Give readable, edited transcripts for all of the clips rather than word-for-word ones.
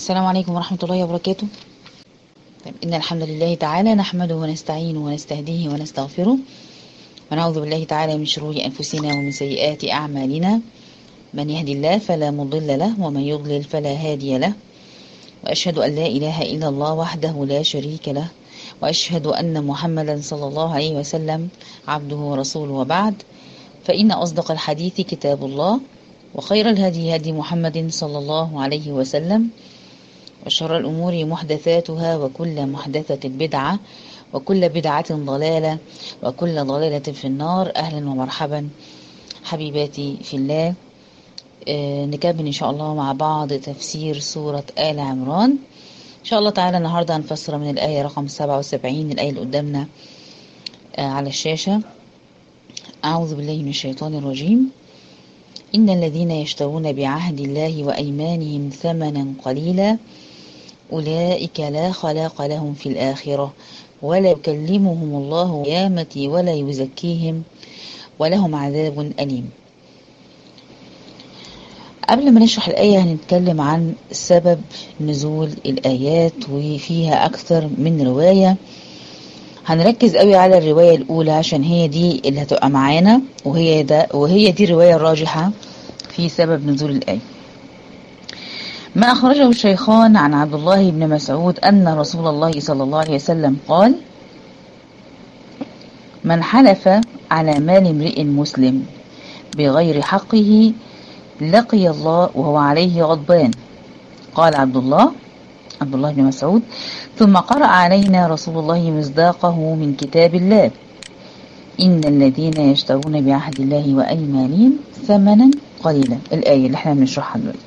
السلام عليكم ورحمة الله وبركاته. طيب، إن الحمد لله تعالى نحمده ونستعينه ونستهديه ونستغفره ونعوذ بالله تعالى من شرور أنفسنا ومن سيئات أعمالنا. من يهدي الله فلا مضل له ومن يضلل فلا هادي له، وأشهد أن لا إله إلا الله وحده لا شريك له، وأشهد أن محمدا صلى الله عليه وسلم عبده ورسوله، وبعد، فإن أصدق الحديث كتاب الله، وخير الهدي هدي محمد صلى الله عليه وسلم، وشر الأمور محدثاتها، وكل محدثة بدعة، وكل بدعة ضلالة، وكل ضلالة في النار. أهلا ومرحبا حبيباتي في الله. نكمل إن شاء الله مع بعض تفسير سورة آل عمران. إن شاء الله تعالى النهاردة هنفسر من الآية رقم 77، الآية اللي قدامنا على الشاشة. أعوذ بالله من الشيطان الرجيم. إن الذين يشترون بعهد الله وأيمانهم ثمنا قليلا أولئك لا خلاق لهم في الآخرة ولا يكلمهم الله قيامة ولا يزكيهم ولهم عذاب أليم. قبل ما نشرح الآية هنتكلم عن سبب نزول الآيات، وفيها أكثر من رواية. هنركز قوي على الرواية الأولى عشان هي دي اللي هتبقى معانا، وهي دي الرواية الراجحة في سبب نزول الآية. ما أخرجه الشيخان عن عبد الله بن مسعود أن رسول الله صلى الله عليه وسلم قال: من حلف على مال امرئ مسلم بغير حقه لقي الله وهو عليه غضبان. قال عبد الله بن مسعود: ثم قرأ علينا رسول الله مصداقه من كتاب الله: إن الذين يشترون بعهد الله وأيمانهم ثمنا قليلا. الآية اللي احنا بنشرحها دلوقتي،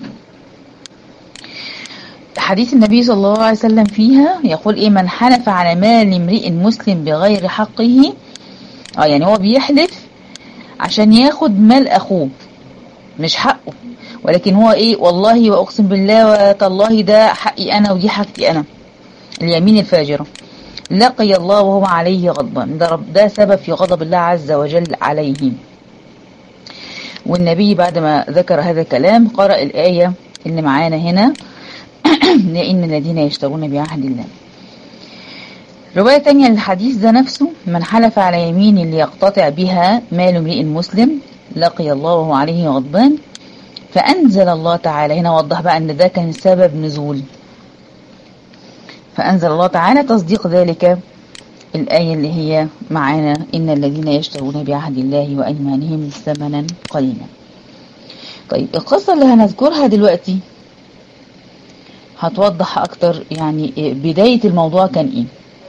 حديث النبي صلى الله عليه وسلم فيها يقول من حلف على مال امرئ مسلم بغير حقه، يعني هو بيحلف عشان ياخد مال أخوه، مش حقه، ولكن هو والله وأقسم بالله وتالله ده حقي أنا ودي حقتي أنا، اليمين الفاجرة. لقي الله وهو عليه غضبان، ده سبب في غضب الله عز وجل عليه. والنبي بعد ما ذكر هذا الكلام قرأ الآية اللي معانا هنا: إن الذين يشترون بعهد الله. رواية تانية للحديث ده نفسه: من حلف على يمين ليقتطع بها مال امرئ مسلم لقي الله وهو عليه غضبان. فأنزل الله تعالى، هنا وضح بقى أن ده كان سبب نزول، فأنزل الله تعالى تصديق ذلك الآية اللي هي معانا: إن الذين يشترون بعهد الله وأيمانهم ثمنا قليلا. طيب، القصة اللي هنذكرها دلوقتي هتوضح أكتر يعني بداية الموضوع كان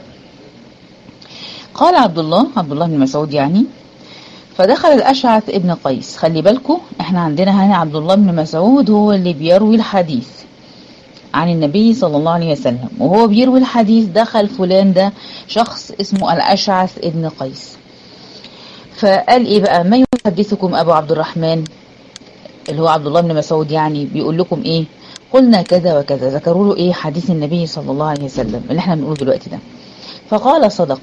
قال عبد الله بن مسعود يعني: فدخل الأشعث ابن قيس. خلي بالكم احنا عندنا هنا عبد الله بن مسعود هو اللي بيروي الحديث عن النبي صلى الله عليه وسلم، وهو بيروي الحديث دخل فلان ده شخص اسمه الأشعث ابن قيس. فقال بقى: ما يحدثكم أبو عبد الرحمن، اللي هو عبد الله بن مسعود، يعني بيقول لكم قلنا كذا وكذا. ذكروا له حديث النبي صلى الله عليه وسلم اللي احنا بنقول دلوقتي ده. فقال: صدق،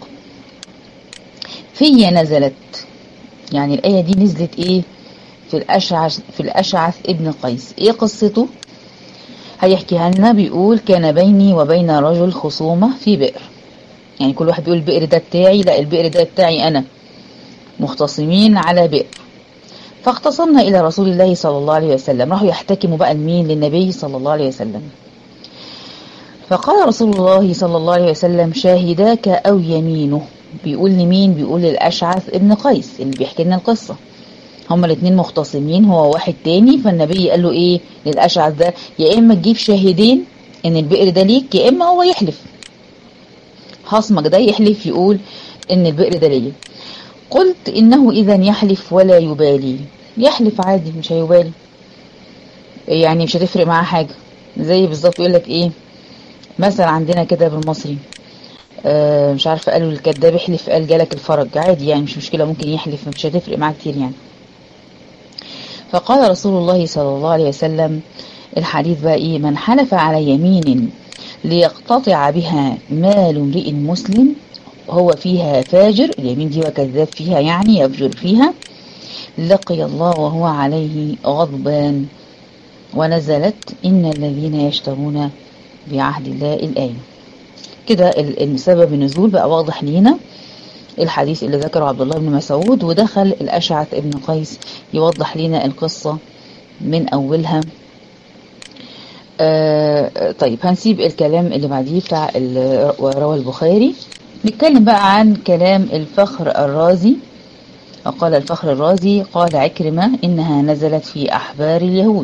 في نزلت، يعني الآية دي نزلت في الأشعث ابن قيس. قصته؟ هيحكيها لنا. بيقول: كان بيني وبين رجل خصومة في بئر، يعني كل واحد بيقول البئر ده بتاعي، لا البئر ده بتاعي أنا، مختصمين على بئر. فاختصمنا إلى رسول الله صلى الله عليه وسلم، راحوا يحتكموا بقى لمين؟ للنبي صلى الله عليه وسلم. فقال رسول الله صلى الله عليه وسلم: شاهداك أو يمينه. بيقول لمين؟ بيقول للأشعث ابن قيس اللي بيحكي لنا القصة. هما الاثنين مختصمين، هو واحد تاني. فالنبي قال له للأشعث ده: يا إما تجيب شاهدين إن البئر ده ليك، يا إما هو يحلف، خصمك ده يحلف يقول إن البئر ده ليك. قلت: إنه إذا يحلف ولا يبالي. يحلف عادي، مش هيبالي، يعني مش هتفرق معاه حاجة. زي بالظبط يقول لك مثلا عندنا كده بالمصري، مش عارفه، قالوا الكذاب احلف قال جالك الفرج، عادي يعني مش مشكلة، ممكن يحلف، مش هتفرق معاه كتير يعني. فقال رسول الله صلى الله عليه وسلم الحديث بقى: من حلف على يمين ليقتطع بها مال امرئ مسلم هو فيها فاجر، اليمين دي وكذاب فيها يعني يفجر فيها، لقي الله وهو عليه غضبان. ونزلت: إن الذين يشترون بعهد الله الآية. كده سبب النزول بقى واضح لينا، الحديث اللي ذكره عبد الله بن مسعود، ودخل الأشعث ابن قيس يوضح لنا القصة من أولها. طيب هنسيب الكلام اللي بعديه بتاع رواه البخاري، نتكلم بقى عن كلام الفخر الرازي. وقال الفخر الرازي قال عكرمة إنها نزلت في أحبار اليهود،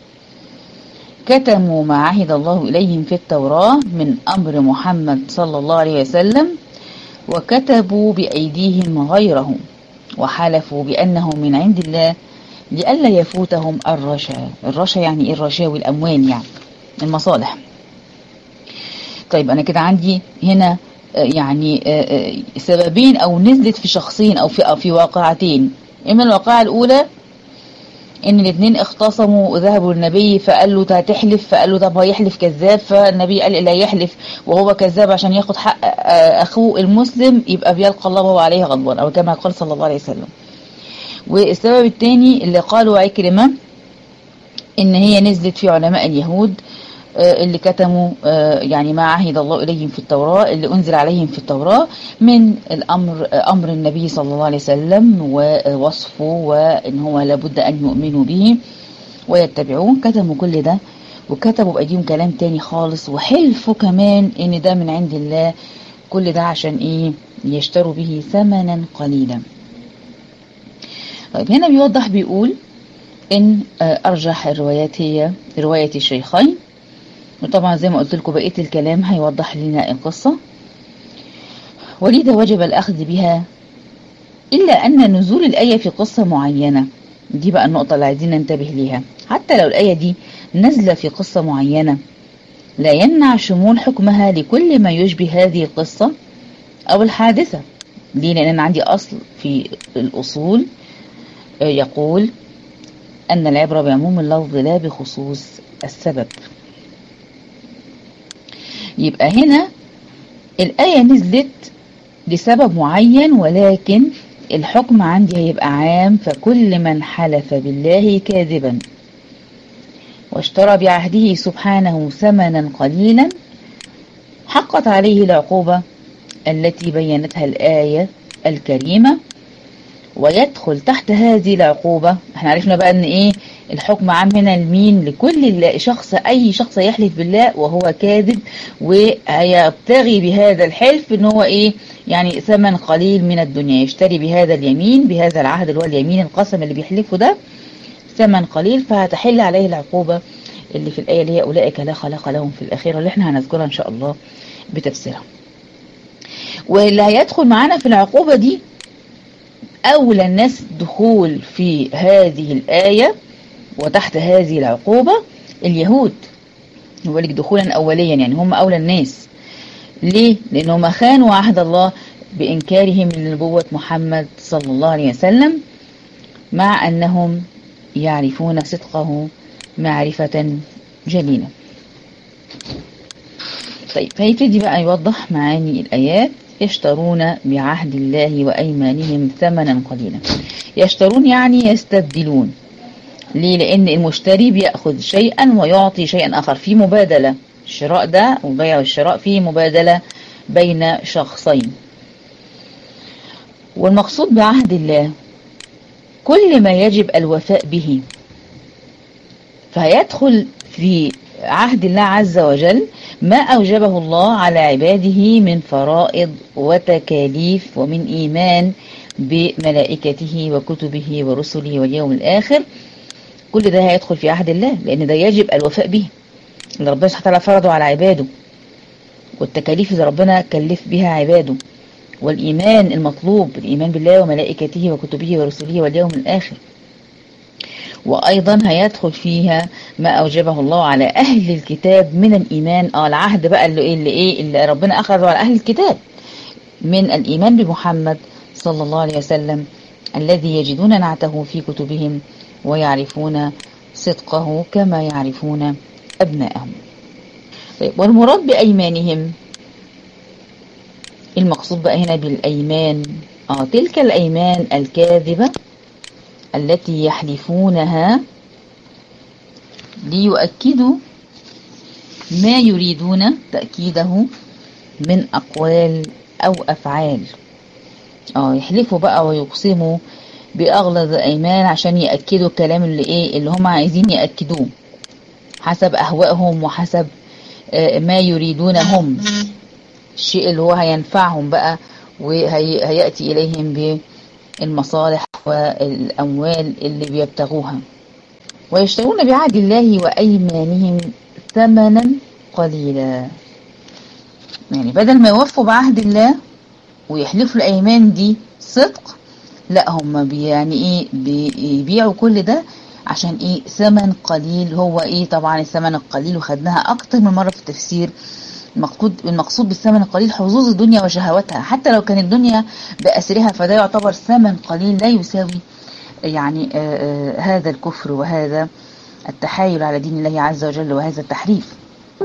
كتموا ما عهد الله إليهم في التوراة من أمر محمد صلى الله عليه وسلم، وكتبوا بأيديهم غيره، وحلفوا بأنه من عند الله لئلا يفوتهم الرشا. الرشا يعني إيه؟ الرشاوي، الأموال يعني المصالح. طيب أنا كده عندي هنا يعني سببين، أو نزلت في شخصين أو في واقعتين. إما الواقعة الأولى إن الاثنين اختصموا وذهبوا للنبي، فقال له هتحلف، فقال له طب هيحلف كذاب، فالنبي قال لا يحلف وهو كذاب عشان ياخد حق أخوه المسلم، يبقى بيلقى الله وهو عليه غضبان، أو كما قال صلى الله عليه وسلم. والسبب الثاني اللي قالوا عكرمة إن هي نزلت في علماء اليهود اللي كتموا يعني ما عهد الله إليهم في التوراة، اللي أنزل عليهم في التوراة من أمر النبي صلى الله عليه وسلم ووصفه، وإن هو لابد أن يؤمنوا به ويتبعوه. كتموا كل ده، وكتبوا بأيديهم كلام تاني خالص، وحلفوا كمان إن ده من عند الله. كل ده عشان إيه؟ يشتروا به ثمنا قليلا. طيب هنا بيوضح بيقول إن أرجح الروايات هي رواية الشيخين، وطبعا زي ما قلت لكم بقية الكلام هيوضح لنا القصة. ولذا وجب الأخذ بها، إلا أن نزول الآية في قصة معينة، دي بقى النقطة اللي عايزين ننتبه ليها، حتى لو الآية دي نزل في قصة معينة لا يمنع شمول حكمها لكل ما يشبه هذه القصة أو الحادثة. ليه؟ لأن أنا عندي أصل في الأصول يقول أن العبرة بعموم اللفظ لا بخصوص السبب. يبقى هنا الآية نزلت لسبب معين، ولكن الحكم عندي هيبقى عام. فكل من حلف بالله كاذبا واشترى بعهده سبحانه ثمنا قليلا حقت عليه العقوبة التي بينتها الآية الكريمة. ويدخل تحت هذه العقوبة، احنا عرفنا بقى ان ايه الحكم عام هنا لمين؟ لكل شخص، اي شخص يحلف بالله وهو كاذب، ويبتغي بهذا الحلف ان هو ايه؟ يعني ثمن قليل من الدنيا، يشتري بهذا اليمين، بهذا العهد اللي هو اليمين القسم اللي بيحلفه ده، ثمن قليل. فهتحل عليه العقوبة اللي في الآية اللي هي أولئك لا خلاق لهم في الآخرة، اللي احنا هنذكرها إن شاء الله بتفسيرها. واللي هيدخل معانا في العقوبة دي أولى الناس دخول في هذه الآية وتحت هذه العقوبة اليهود، ولك دخولا أوليا، يعني هم أولى الناس. ليه؟ لأنهم خانوا عهد الله بإنكارهم لنبوة محمد صلى الله عليه وسلم، مع أنهم يعرفون صدقه معرفة جليلة. طيب هيبتدي بقى يوضح معاني الآيات. يشترون بعهد الله وأيمانهم ثمنا قليلا. يشترون يعني يستبدلون. ليه؟ لأن المشتري بيأخذ شيئا ويعطي شيئا آخر، في مبادلة. الشراء ده والبيع والشراء فيه مبادلة بين شخصين. والمقصود بعهد الله كل ما يجب الوفاء به، فيدخل في عهد الله عز وجل ما أوجبه الله على عباده من فرائض وتكاليف، ومن إيمان بملائكته وكتبه ورسله واليوم الآخر. كل ده هيدخل في عهد الله، لأن ده يجب الوفاء به، اللي ربنا سبحانه وتعالى فرضه على عباده، والتكاليف اللي ربنا كلف بها عباده، والإيمان المطلوب، الإيمان بالله وملائكته وكتبه ورسله واليوم الآخر. وأيضا هيدخل فيها ما أوجبه الله على أهل الكتاب من الإيمان، العهد بقى اللي ربنا أخذه على أهل الكتاب من الإيمان بمحمد صلى الله عليه وسلم، الذي يجدون نعته في كتبهم ويعرفون صدقه كما يعرفون أبنائهم. طيب والمراد بأيمانهم، المقصود بقى هنا بالأيمان تلك الأيمان الكاذبة التي يحلفونها ليؤكدوا ما يريدون تأكيده من أقوال أو أفعال. يحلفوا بقى ويقسموا بأغلظ الأيمان عشان يأكدوا الكلام اللي هم عايزين يأكدوه حسب أهوائهم وحسب ما يريدون هم، الشيء اللي هو هينفعهم بقى وهيأتي إليهم بالمصالح والأموال اللي بيبتغوها. ويشترون بعهد الله وأيمانهم ثمنا قليلا، يعني بدل ما يوفوا بعهد الله ويحلفوا الأيمان دي صدق، لا هم بيبيعوا كل ده عشان ثمن قليل. هو طبعا الثمن القليل، وخدناها اكتر من مرة في التفسير. المقصود بالثمن القليل حظوظ الدنيا وشهواتها، حتى لو كانت الدنيا بأسرها فده يعتبر ثمن قليل لا يساوي هذا الكفر وهذا التحايل على دين الله عز وجل وهذا التحريف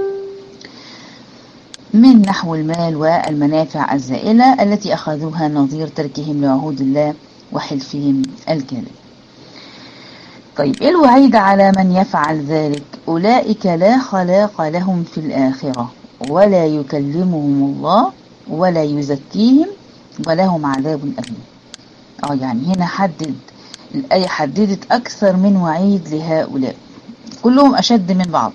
من نحو المال والمنافع الزائلة التي أخذوها نظير تركهم لعهود الله وحلفهم الكاذب. طيب الوعيد على من يفعل ذلك؟ أولئك لا خلاق لهم في الآخرة ولا يكلمهم الله ولا يزكيهم ولهم عذاب أليم. يعني هنا الآية حددت أكثر من وعيد لهؤلاء، كلهم أشد من بعض.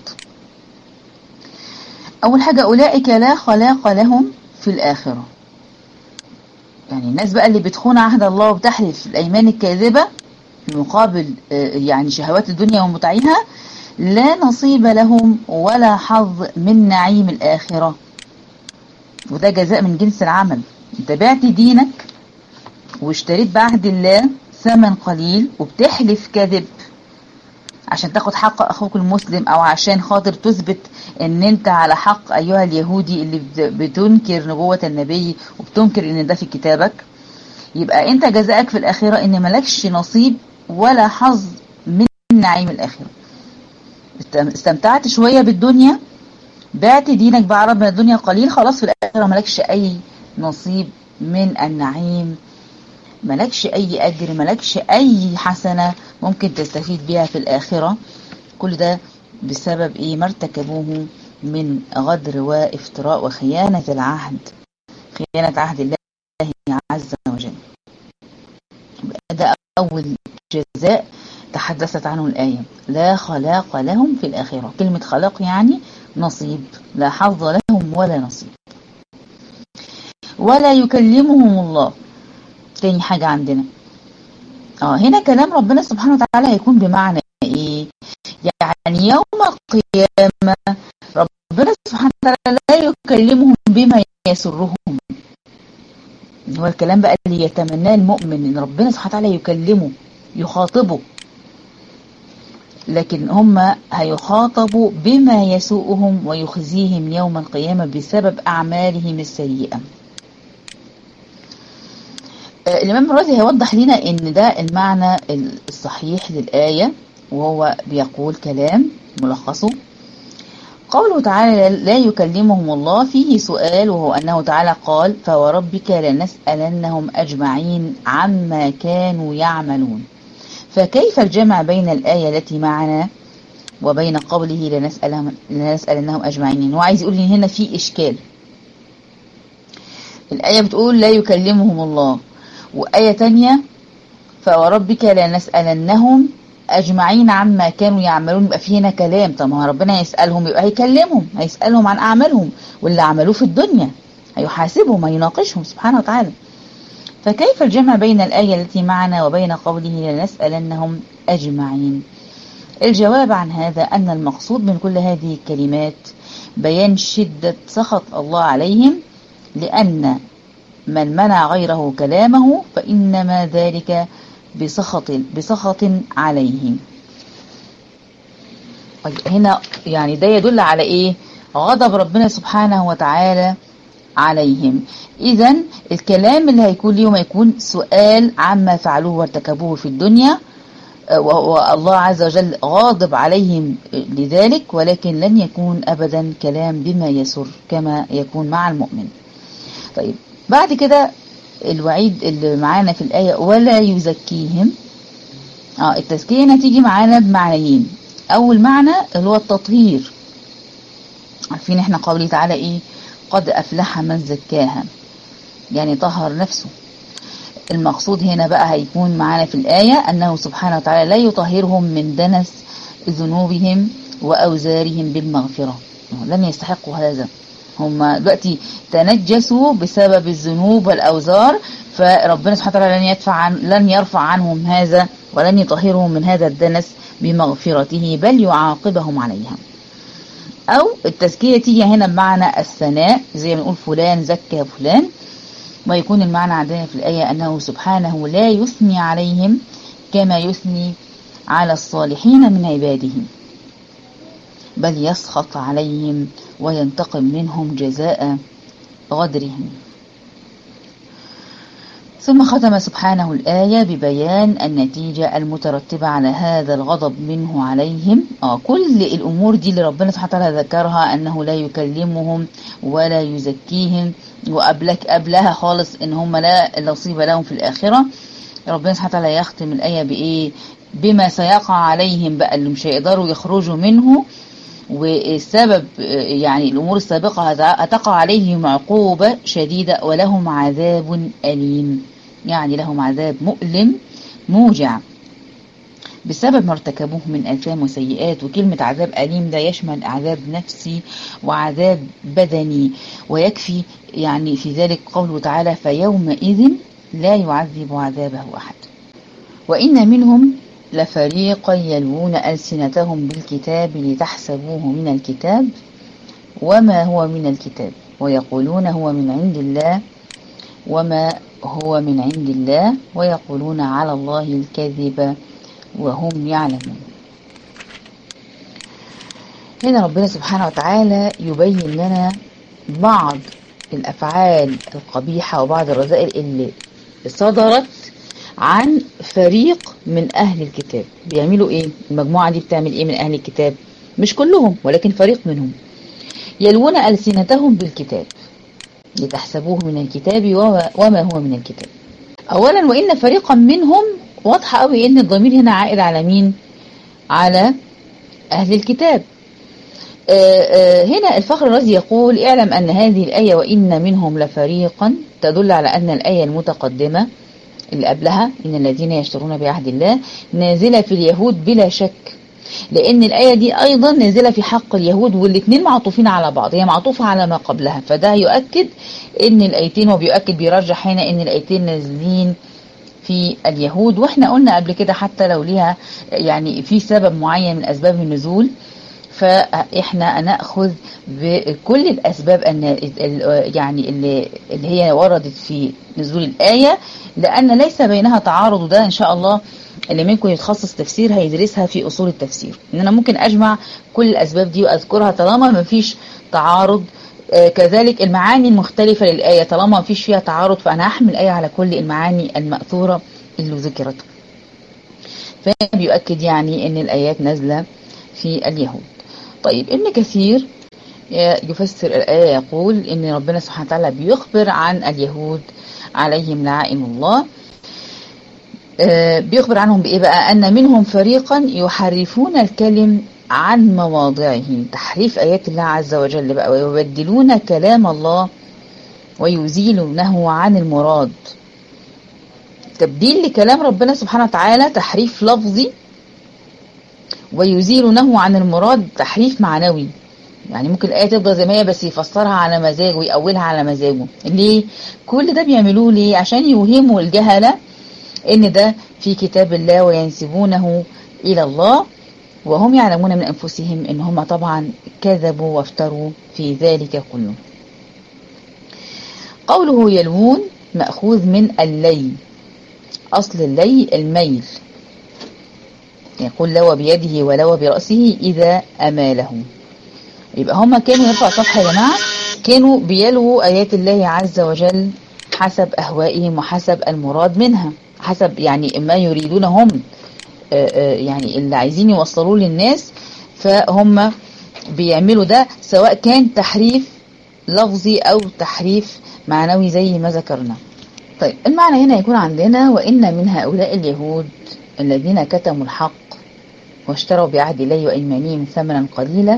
أول حاجة أولئك لا خلاق لهم في الآخرة، يعني الناس بقى اللي بتخون عهد الله وبتحلف الأيمان الكاذبة مقابل شهوات الدنيا ومتعيها، لا نصيب لهم ولا حظ من نعيم الآخرة، وده جزاء من جنس العمل. انت بعت دينك واشتريت بعهد الله ثمن قليل وبتحلف كذب عشان تاخد حق أخوك المسلم، أو عشان خاطر تثبت ان انت على حق أيها اليهودي اللي بتنكر نبوة النبي وبتنكر ان ده في كتابك. يبقى انت جزاءك في الآخرة ان ملكش نصيب ولا حظ من نعيم الآخرة. استمتعت شوية بالدنيا، بعت دينك بعرض من الدنيا قليل، خلاص في الآخرة ملكش أي نصيب من النعيم، ملكش أي أجر، ملكش أي حسنة ممكن تستفيد بها في الآخرة. كل ده بسبب ما ارتكبوه من غدر وافتراء وخيانة العهد، خيانة عهد الله عز وجل. ده أول جزاء تحدثت عنه الآية، لا خلاق لهم في الآخرة. كلمة خلاق يعني نصيب، لا حظ لهم ولا نصيب. ولا يكلمهم الله، تاني حاجة عندنا هنا كلام ربنا سبحانه وتعالى هيكون بمعنى ايه؟ يعني يوم القيامة ربنا سبحانه وتعالى لا يكلمهم بما يسرهم. هو الكلام بقى اللي يتمناه المؤمن، ان ربنا سبحانه وتعالى يكلمه يخاطبه، لكن هم هيخاطبوا بما يسوءهم ويخزيهم يوم القيامة بسبب أعمالهم السيئة. الإمام الرازي هيوضح لنا ان ده المعنى الصحيح للآية، وهو بيقول كلام ملخصه. قوله تعالى لا يكلمهم الله فيه سؤال، وهو أنه تعالى قال فوربك لنسألنهم أجمعين عما كانوا يعملون. فكيف الجمع بين الآية التي معنا وبين قوله لنسألنهم أجمعين؟ هو عايز يقول لي هنا في إشكال. الآية بتقول لا يكلمهم الله، وآية تانية فوربك لنسألنهم أجمعين عما كانوا يعملون. يبقى في هنا كلام، طب ما ربنا يسألهم يبقى هيسألهم عن أعمالهم واللي عملوه في الدنيا، هيحاسبهم هيناقشهم سبحانه وتعالى. فكيف الجمع بين الآية التي معنا وبين قوله لنسألنهم أجمعين؟ الجواب عن هذا أن المقصود من كل هذه الكلمات بيان شدة سخط الله عليهم، لأن من منع غيره كلامه فإنما ذلك بسخط عليهم. هنا يعني ده يدل على ايه؟ غضب ربنا سبحانه وتعالى عليهم. إذن الكلام اللي هيكون ليهم هيكون سؤال عما فعلوه وارتكبوه في الدنيا، والله عز وجل غاضب عليهم لذلك، ولكن لن يكون أبدا كلام بما يسر كما يكون مع المؤمن. طيب بعد كده الوعيد اللي معانا في الآية ولا يزكيهم. التزكية تيجي معانا بمعنيين. أول معنى اللي هو التطهير، عارفين احنا قوله تعالى ايه؟ قد أفلح من زكاها، يعني طهر نفسه. المقصود هنا بقى هيكون معانا في الآية أنه سبحانه وتعالى لا يطهرهم من دنس ذنوبهم وأوزارهم بالمغفرة، لن يستحقوا هذا. هم دلوقتي تنجسوا بسبب الذنوب والأوزار، فربنا سبحانه وتعالى لن يرفع عنهم هذا ولن يطهرهم من هذا الدنس بمغفرته، بل يعاقبهم عليها. أو التزكية تيجي هنا بمعنى الثناء، زي ما نقول فلان زكى فلان، ويكون المعنى عندنا في الآية أنه سبحانه لا يثني عليهم كما يثني على الصالحين من عباده، بل يسخط عليهم وينتقم منهم جزاء غدرهم. ثم ختم سبحانه الآية ببيان النتيجة المترتبة على هذا الغضب منه عليهم. كل الأمور دي اللي ربنا سبحانه وتعالى ذكرها، أنه لا يكلمهم ولا يزكيهم، وقبلها خالص إن هم لا نصيب لهم في الآخرة. ربنا سبحانه وتعالى يختم الآية بإيه؟ بما سيقع عليهم بقى، اللي مش هيقدروا يخرجوا منه، والسبب يعني الأمور السابقة هتقع عليهم عقوبة شديدة ولهم عذاب أليم، يعني لهم عذاب مؤلم موجع بسبب ما ارتكبوه من آثام وسيئات. وكلمة عذاب أليم ده يشمل عذاب نفسي وعذاب بدني، ويكفي يعني في ذلك قوله تعالى فيومئذ لا يعذب عذابه أحد. وإن منهم لفريقا يلوون ألسنتهم بالكتاب لتحسبوه من الكتاب وما هو من الكتاب ويقولون هو من عند الله وما هو من عند الله ويقولون على الله الكذب وهم يعلمون. هنا ربنا سبحانه وتعالى يبين لنا بعض الأفعال القبيحة وبعض الرذائل اللي صدرت عن فريق من أهل الكتاب. بيعملوا إيه؟ المجموعة دي بتعمل إيه من أهل الكتاب؟ مش كلهم ولكن فريق منهم. يلوون ألسنتهم بالكتاب لتحسبوه من الكتاب وما هو من الكتاب. أولا وإن فريقا منهم، واضحة قوي إن الضمير هنا عائد على مين؟ على أهل الكتاب. هنا الفخر الرازي يقول اعلم أن هذه الآية وإن منهم لفريقا تدل على أن الآية المتقدمة اللي قبلها إن الذين يشترون بعهد الله نازلة في اليهود بلا شك، لأن الآية دي أيضا نازلة في حق اليهود، والاثنين معطوفين على بعض، هي معطوفة على ما قبلها. فده يؤكد إن الآيتين، وبيؤكد بيرجح هنا إن الآيتين نازلين في اليهود. واحنا قلنا قبل كده حتى لو ليها يعني في سبب معين من أسباب النزول، فإحنا نأخذ بكل الأسباب يعني اللي هي وردت في نزول الآية، لأن ليس بينها تعارض. وده إن شاء الله اللي منكم يتخصص تفسير هيدرسها في أصول التفسير، إن أنا ممكن أجمع كل الأسباب دي وأذكرها طالما ما فيش تعارض. كذلك المعاني المختلفة للآية طالما ما فيش فيها تعارض، فأنا هحمل الآية على كل المعاني المأثورة اللي ذكرت. فبيؤكد يعني إن الآيات نازلة في اليهود. طيب ابن كثير يفسر الآية يقول إن ربنا سبحانه وتعالى بيخبر عن اليهود عليهم لعائن الله. بيخبر عنهم بإيه بقى؟ أن منهم فريقا يحرفون الكلم عن مواضعه، تحريف آيات الله عز وجل بقى، ويبدلون كلام الله ويزيلونه عن المراد. تبديل لكلام ربنا سبحانه وتعالى تحريف لفظي، ويزيلونه عن المراد تحريف معنوي. يعني ممكن الآية تفضل زي ما هي بس يفسرها على مزاجه ويأولها على مزاجه. ليه؟ كل ده بيعملوه ليه؟ عشان يوهموا الجهلة إن ده في كتاب الله وينسبونه إلى الله، وهم يعلمون من أنفسهم إن هم طبعا كذبوا وافتروا في ذلك كله. قوله يلوون مأخوذ من اللي، أصل اللي الميل، يقول لوى بيده ولوى برأسه إذا أماله. يبقى هم كانوا يرفع صفحة يا جماعة، كانوا بيلووا آيات الله عز وجل حسب أهوائهم وحسب المراد منها، حسب يعني ما يريدون هم، يعني اللي عايزين يوصلوه للناس، فهم بيعملوا ده سواء كان تحريف لفظي أو تحريف معنوي زي ما ذكرنا. طيب المعنى هنا يكون عندنا وإن من هؤلاء اليهود الذين كتموا الحق واشتروا بعهد الله وأيمانهم ثمنا قليلا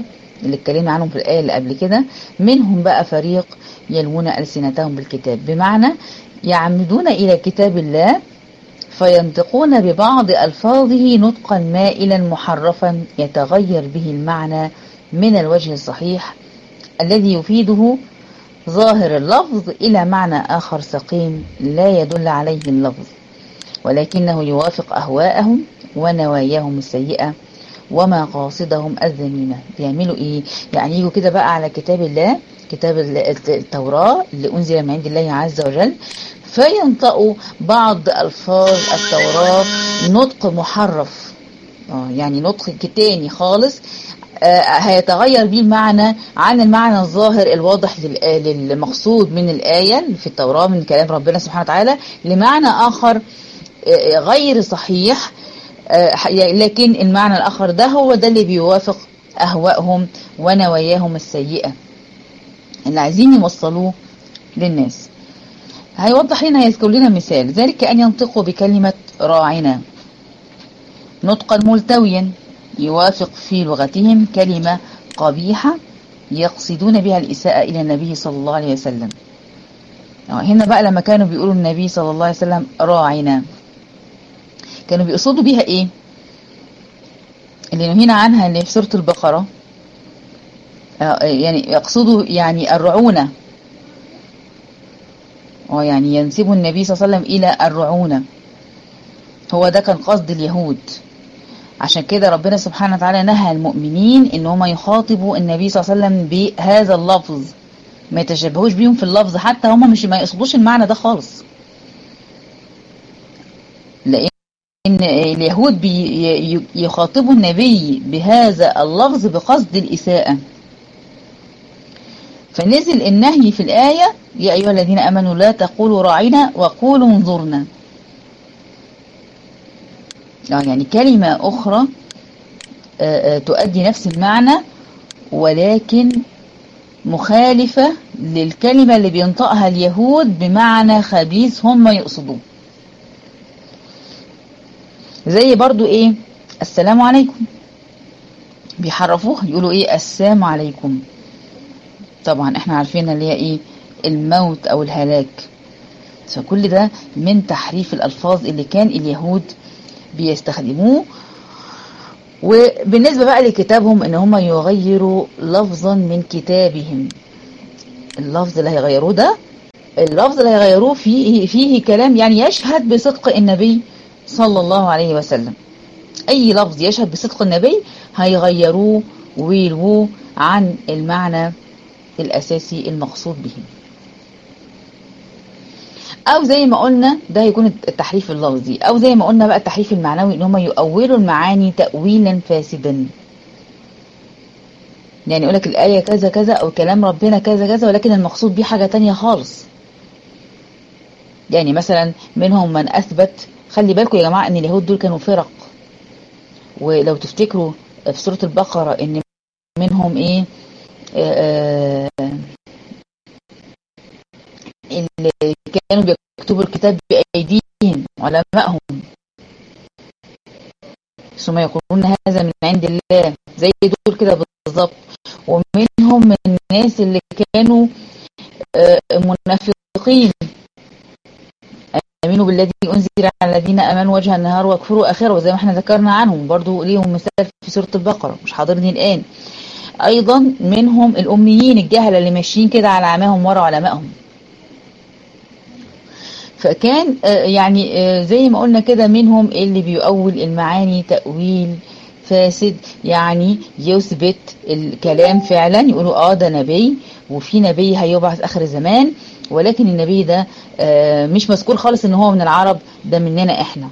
اللي اتكلمنا عنهم في الآية اللي قبل كده. منهم بقى فريق يلوون ألسنتهم بالكتاب، بمعنى يعمدون إلى كتاب الله فينطقون ببعض ألفاظه نطقا مائلا محرفا يتغير به المعنى من الوجه الصحيح الذي يفيده ظاهر اللفظ إلى معنى آخر سقيم لا يدل عليه اللفظ، ولكنه يوافق أهواءهم ونواياهم السيئة ومقاصدهم الذميمة. بيعملوا إيه؟ يعني يجوا كده بقى على كتاب الله، كتاب التوراة اللي أنزل من عند الله عز وجل، فينطقوا بعض ألفاظ التوراة نطق محرف، يعني نطق تاني خالص، هيتغير به المعنى عن المعنى الظاهر الواضح للمقصود من الآية في التوراة من كلام ربنا سبحانه وتعالى لمعنى آخر غير صحيح، لكن المعنى الآخر ده هو ده اللي بيوافق أهوائهم ونواياهم السيئة اللي عايزين يوصلوه للناس. هيوضح لنا، هيذكر لنا مثال ذلك أن ينطقوا بكلمة راعنا نطقا ملتويا يوافق في لغتهم كلمة قبيحة يقصدون بها الإساءة إلى النبي صلى الله عليه وسلم. هنا بقى لما كانوا بيقولوا النبي صلى الله عليه وسلم راعنا، كانوا بيقصدوا بها إيه؟ اللي نهينا عنها اللي في سورة البقرة، يعني يقصدوا يعني الرعونة، يعني ينسبوا النبي صلى الله عليه وسلم إلى الرعونة. هو ده كان قصد اليهود، عشان كده ربنا سبحانه وتعالى نهى المؤمنين ان هم يخاطبوا النبي صلى الله عليه وسلم بهذا اللفظ، ما يتشبهوش بيهم في اللفظ، حتى هم ما يقصدوش المعنى ده خالص، لان اليهود يخاطبوا النبي بهذا اللفظ بقصد الإساءة. فنزل النهي في الآية يا أيها الذين آمنوا لا تقولوا راعنا وقولوا انظرنا، يعني كلمة أخرى تؤدي نفس المعنى ولكن مخالفة للكلمة اللي بينطقها اليهود بمعنى خبيث هم يقصدوه. زي برضو ايه السلام عليكم، بيحرفوها يقولوا ايه السلام عليكم، طبعا احنا عارفين اللي هي ايه الموت او الهلاك. فكل ده من تحريف الألفاظ اللي كان اليهود بيستخدموه. وبالنسبة بقى لكتابهم ان هم يغيروا لفظا من كتابهم، اللفظ اللي هيغيروه ده، اللفظ اللي هيغيروه فيه كلام يعني يشهد بصدق النبي صلى الله عليه وسلم. اي لفظ يشهد بصدق النبي هيغيروه ويلووه عن المعنى الاساسي المقصود به. او زي ما قلنا ده هيكون التحريف اللفظي، او زي ما قلنا بقى التحريف المعنوي ان هم يؤولوا المعاني تأويلا فاسدا، يعني يقولك الآية كذا كذا او كلام ربنا كذا كذا ولكن المقصود بيه حاجة تانية خالص. يعني مثلا منهم من اثبت، خلي بالكم يا جماعة ان اليهود دول كانوا فرق، ولو تفتكروا في سورة البقرة ان منهم ايه اللي كانوا بيكتبوا الكتاب بأيديهم علمائهم ثم يقولون هذا من عند الله، زي دول كده بالظبط. ومنهم من الناس اللي كانوا منافقين، آمنوا بالذي أنزل على الذين آمنوا وجه النهار واكفروا آخره، وزي ما احنا ذكرنا عنهم برضو ليهم مثال في سورة البقرة مش حاضرني الآن. أيضا منهم الأميين الجهلة اللي ماشيين كده على عماهم ورا علمائهم. فكان يعني زي ما قلنا كده منهم اللي بيؤول المعاني تأويل فاسد، يعني يثبت الكلام فعلا، يقولوا ده نبي وفي نبي هيبعث آخر الزمان، ولكن النبي ده مش مذكور خالص ان هو من العرب، ده مننا احنا.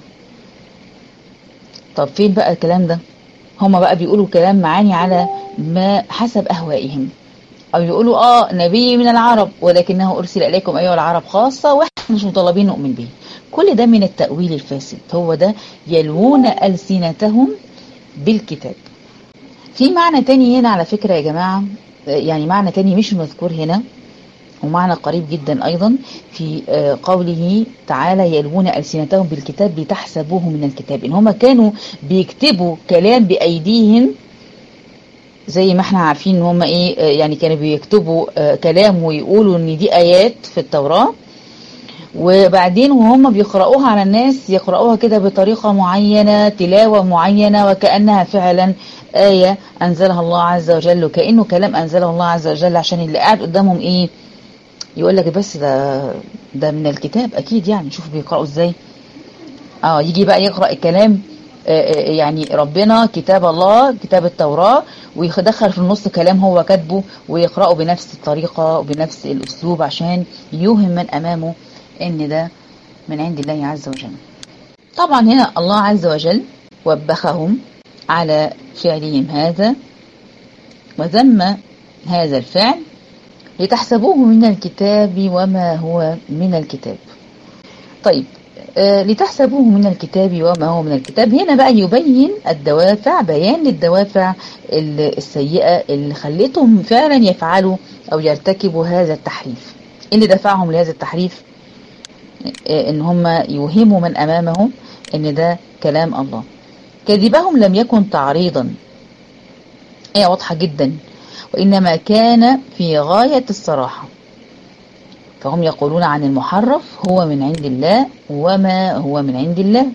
طب فين بقى الكلام ده؟ هما بقى بيقولوا كلام معاني على ما حسب أهوائهم، أو يقولوا نبي من العرب ولكنه أرسل إليكم أيها العرب خاصة وإحنا مش مطالبين نؤمن به. كل ده من التأويل الفاسد، هو ده يلوون ألسنتهم بالكتاب. في معنى تاني هنا على فكرة يا جماعة، يعني معنى تاني مش مذكور هنا ومعنى قريب جدا أيضا في قوله تعالى يلوون ألسنتهم بالكتاب لتحسبوه من الكتاب، إن هم كانوا بيكتبوا كلام بأيديهم زي ما احنا عارفين ان هم ايه، يعني كانوا بيكتبوا كلام ويقولوا ان دي ايات في التوراة، وبعدين وهم بيقرأوها على الناس يقرأوها كده بطريقة معينة، تلاوة معينة، وكأنها فعلا آية أنزلها الله عز وجل، وكأنه كلام أنزله الله عز وجل، عشان اللي قاعد قدامهم ايه يقول لك بس ده من الكتاب اكيد، يعني شوف بيقرأوا ازاي. يجي بقى يقرأ الكلام، يعني ربنا كتاب الله كتاب التوراة، ويدخل في النص كلام هو كاتبه ويقرأه بنفس الطريقة وبنفس الأسلوب، عشان يوهم من أمامه إن ده من عند الله عز وجل. طبعا هنا الله عز وجل وبخهم على فعلهم هذا، وذم هذا الفعل، لتحسبوه من الكتاب وما هو من الكتاب. طيب، لتحسبوه من الكتاب وما هو من الكتاب، هنا بقى يبين الدوافع، بيان للدوافع السيئة اللي خلتهم فعلا يفعلوا أو يرتكبوا هذا التحريف. اللي دفعهم لهذا التحريف إن هم يوهموا من أمامهم إن ده كلام الله. كذبهم لم يكن تعريضا، هي واضحة جدا، وإنما كان في غاية الصراحة. فهم يقولون عن المحرف هو من عند الله وما هو من عند الله.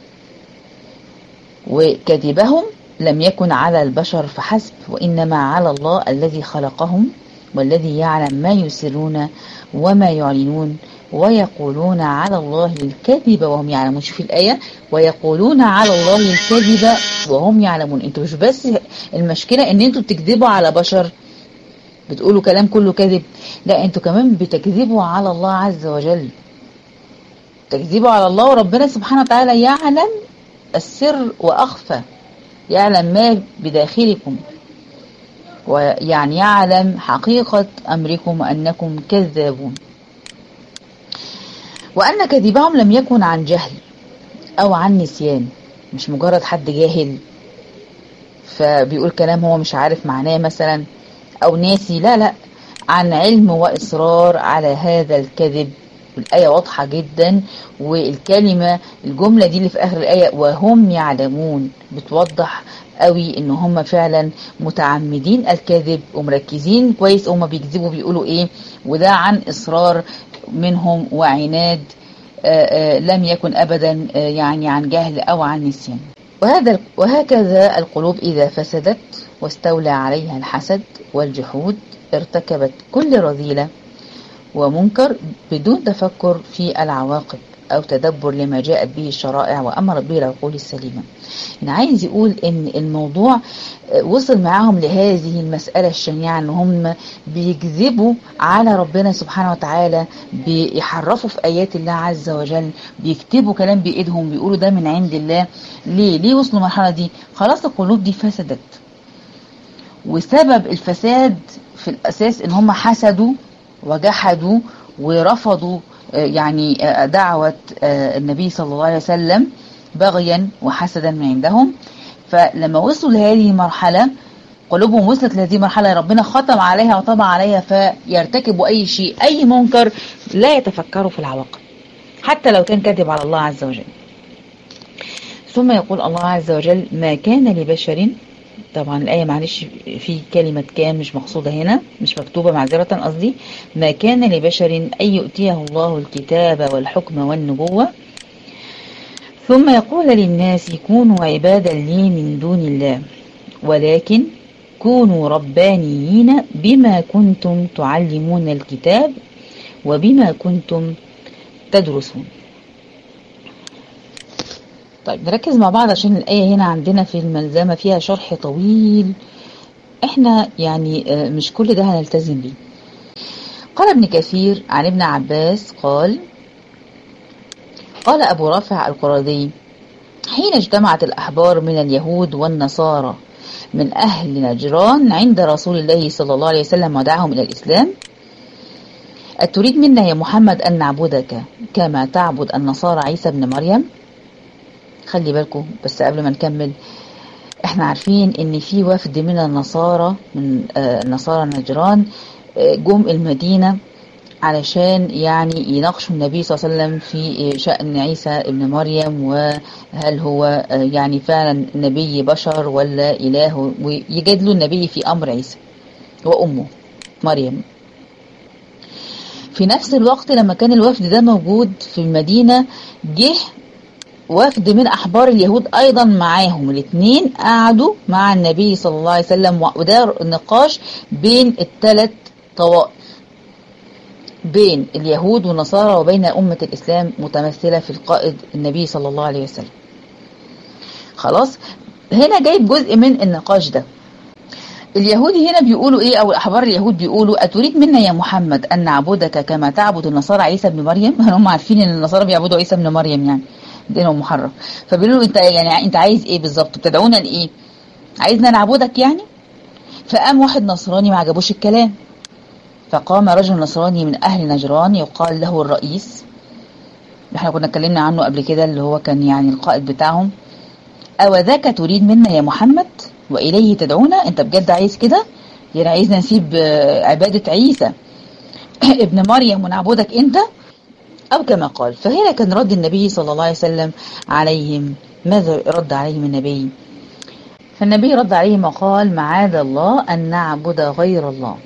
وكذبهم لم يكن على البشر فحسب، وإنما على الله الذي خلقهم والذي يعلم ما يسرون وما يعلنون، ويقولون على الله الكذب وهم يعلمون. شوف الآية، ويقولون على الله الكذب وهم يعلمون. انتوا مش بس المشكلة ان انتوا بتكذبوا على بشر، بتقولوا كلام كله كذب، لا انتوا كمان بتكذبوا على الله عز وجل، تكذبوا على الله، وربنا سبحانه وتعالى يعلم السر وأخفى، يعلم ما بداخلكم، ويعني يعلم حقيقة أمركم وأنكم كذابون. وأن كذبهم لم يكن عن جهل أو عن نسيان، مش مجرد حد جاهل فبيقول كلام هو مش عارف معناه مثلا أو ناسي، لا، عن علم وإصرار على هذا الكذب. الآية واضحة جدا، والكلمة الجملة دي اللي في آخر الآية وهم يعلمون بتوضح قوي إن هم فعلا متعمدين الكذب ومركزين كويس هم بيكذبوا بيقولوا إيه، وده عن إصرار منهم وعناد، لم يكن أبدا يعني عن جهل أو عن نسيان. وهكذا القلوب إذا فسدت واستولى عليها الحسد والجحود ارتكبت كل رذيلة ومنكر بدون تفكر في العواقب أو تدبر لما جاءت به الشرائع وأمرت به العقول السليمة. يعني عايز يقول إن الموضوع وصل معاهم لهذه المسألة الشنيعة، إن هم بيكذبوا على ربنا سبحانه وتعالى، بيحرفوا في آيات الله عز وجل، بيكتبوا كلام بإيدهم بيقولوا ده من عند الله. ليه وصلوا المرحلة دي؟ خلاص القلوب دي فسدت، وسبب الفساد في الأساس إن هم حسدوا وجحدوا ورفضوا يعني دعوة النبي صلى الله عليه وسلم بغيا وحسدا من عندهم. فلما وصلوا لهذه المرحلة قلوبهم وصلت لهذه المرحلة، ربنا ختم عليها وطبع عليها، فيرتكبوا أي شيء أي منكر لا يتفكروا في العواقب حتى لو كان كذب على الله عز وجل. ثم يقول الله عز وجل ما كان لبشر، طبعا الآية معلش في كلمة كان مش مقصودة هنا، مش مكتوبة معذرة قصدي، ما كان لبشر أن يؤتيه الله الكتاب والحكم والنبوة ثم يقول للناس كونوا عبادا لي من دون الله ولكن كونوا ربانيين بما كنتم تعلمون الكتاب وبما كنتم تدرسون. طيب نركز مع بعض عشان الآية هنا عندنا في الملزمة فيها شرح طويل، احنا يعني مش كل ده هنلتزم بيه. قال ابن كثير عن ابن عباس قال أبو رافع القرظي حين اجتمعت الأحبار من اليهود والنصارى من أهل نجران عند رسول الله صلى الله عليه وسلم ودعاهم إلى الإسلام أتريد منا يا محمد أن نعبدك كما تعبد النصارى عيسى بن مريم؟ خلي بالكم بس قبل ما نكمل، احنا عارفين ان في وفد من النصارى من نصارى نجران جم المدينة علشان يعني يناقشوا النبي صلى الله عليه وسلم في شأن عيسى ابن مريم، وهل هو يعني فعلا نبي بشر ولا إله، ويجادلوا النبي في أمر عيسى وأمه مريم. في نفس الوقت لما كان الوفد ده موجود في المدينة، جه وفد من أحبار اليهود أيضا معاهم، الاثنين قعدوا مع النبي صلى الله عليه وسلم، وده نقاش بين الثلاث طوائف، بين اليهود والنصارى وبين أمة الإسلام متمثلة في القائد النبي صلى الله عليه وسلم. خلاص، هنا جايب جزء من النقاش ده. اليهودي هنا بيقولوا ايه، او الاحبار اليهود بيقولوا: اتريد منا يا محمد ان نعبدك كما تعبد النصارى عيسى ابن مريم؟ هم عارفين ان النصارى بيعبدوا عيسى ابن مريم، يعني دينهم محرف. فبيقولوا انت يعني انت عايز ايه بالظبط؟ بتدعونا لايه؟ عايزنا نعبدك يعني؟ فقام واحد نصراني ما عجبوش الكلام، فقام رجل نصراني من اهل نجران يقال له الرئيس، احنا كنا اتكلمنا عنه قبل كده، اللي هو كان يعني القائد بتاعهم: أوذاك تريد منا يا محمد وإليه تدعونا؟ أنت بجد عايز كده؟ يعني عايزنا نسيب عبادة عيسى ابن مريم ونعبدك أنت؟ أو كما قال. فهنا كان رد النبي صلى الله عليه وسلم عليهم. ماذا رد عليهم النبي؟ فالنبي رد عليهم وقال: معاذ الله أن نعبد غير الله.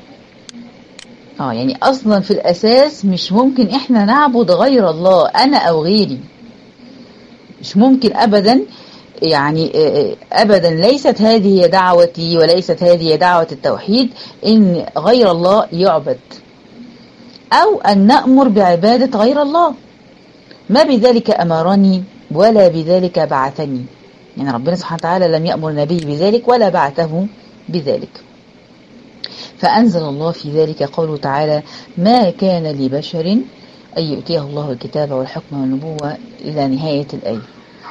يعني أصلا في الأساس مش ممكن إحنا نعبد غير الله، أنا أو غيري مش ممكن أبدا، يعني أبدا ليست هذه دعوتي وليست هذه دعوة التوحيد إن غير الله يعبد أو أن نأمر بعبادة غير الله. ما بذلك أمرني ولا بذلك بعثني، يعني ربنا سبحانه وتعالى لم يأمر النبي بذلك ولا بعثه بذلك. فأنزل الله في ذلك قوله تعالى: ما كان لبشر أن يؤتيه الله الكتاب والحكم والنبوة إلى نهاية الآية.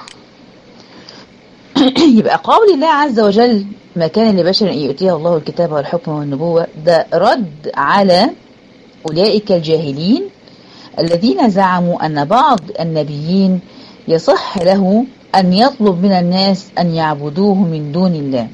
يبقى قول الله عز وجل: ما كان لبشر أن يؤتيه الله الكتاب والحكم والنبوة، ده رد على أولئك الجاهلين الذين زعموا أن بعض النبيين يصح له أن يطلب من الناس أن يعبدوه من دون الله.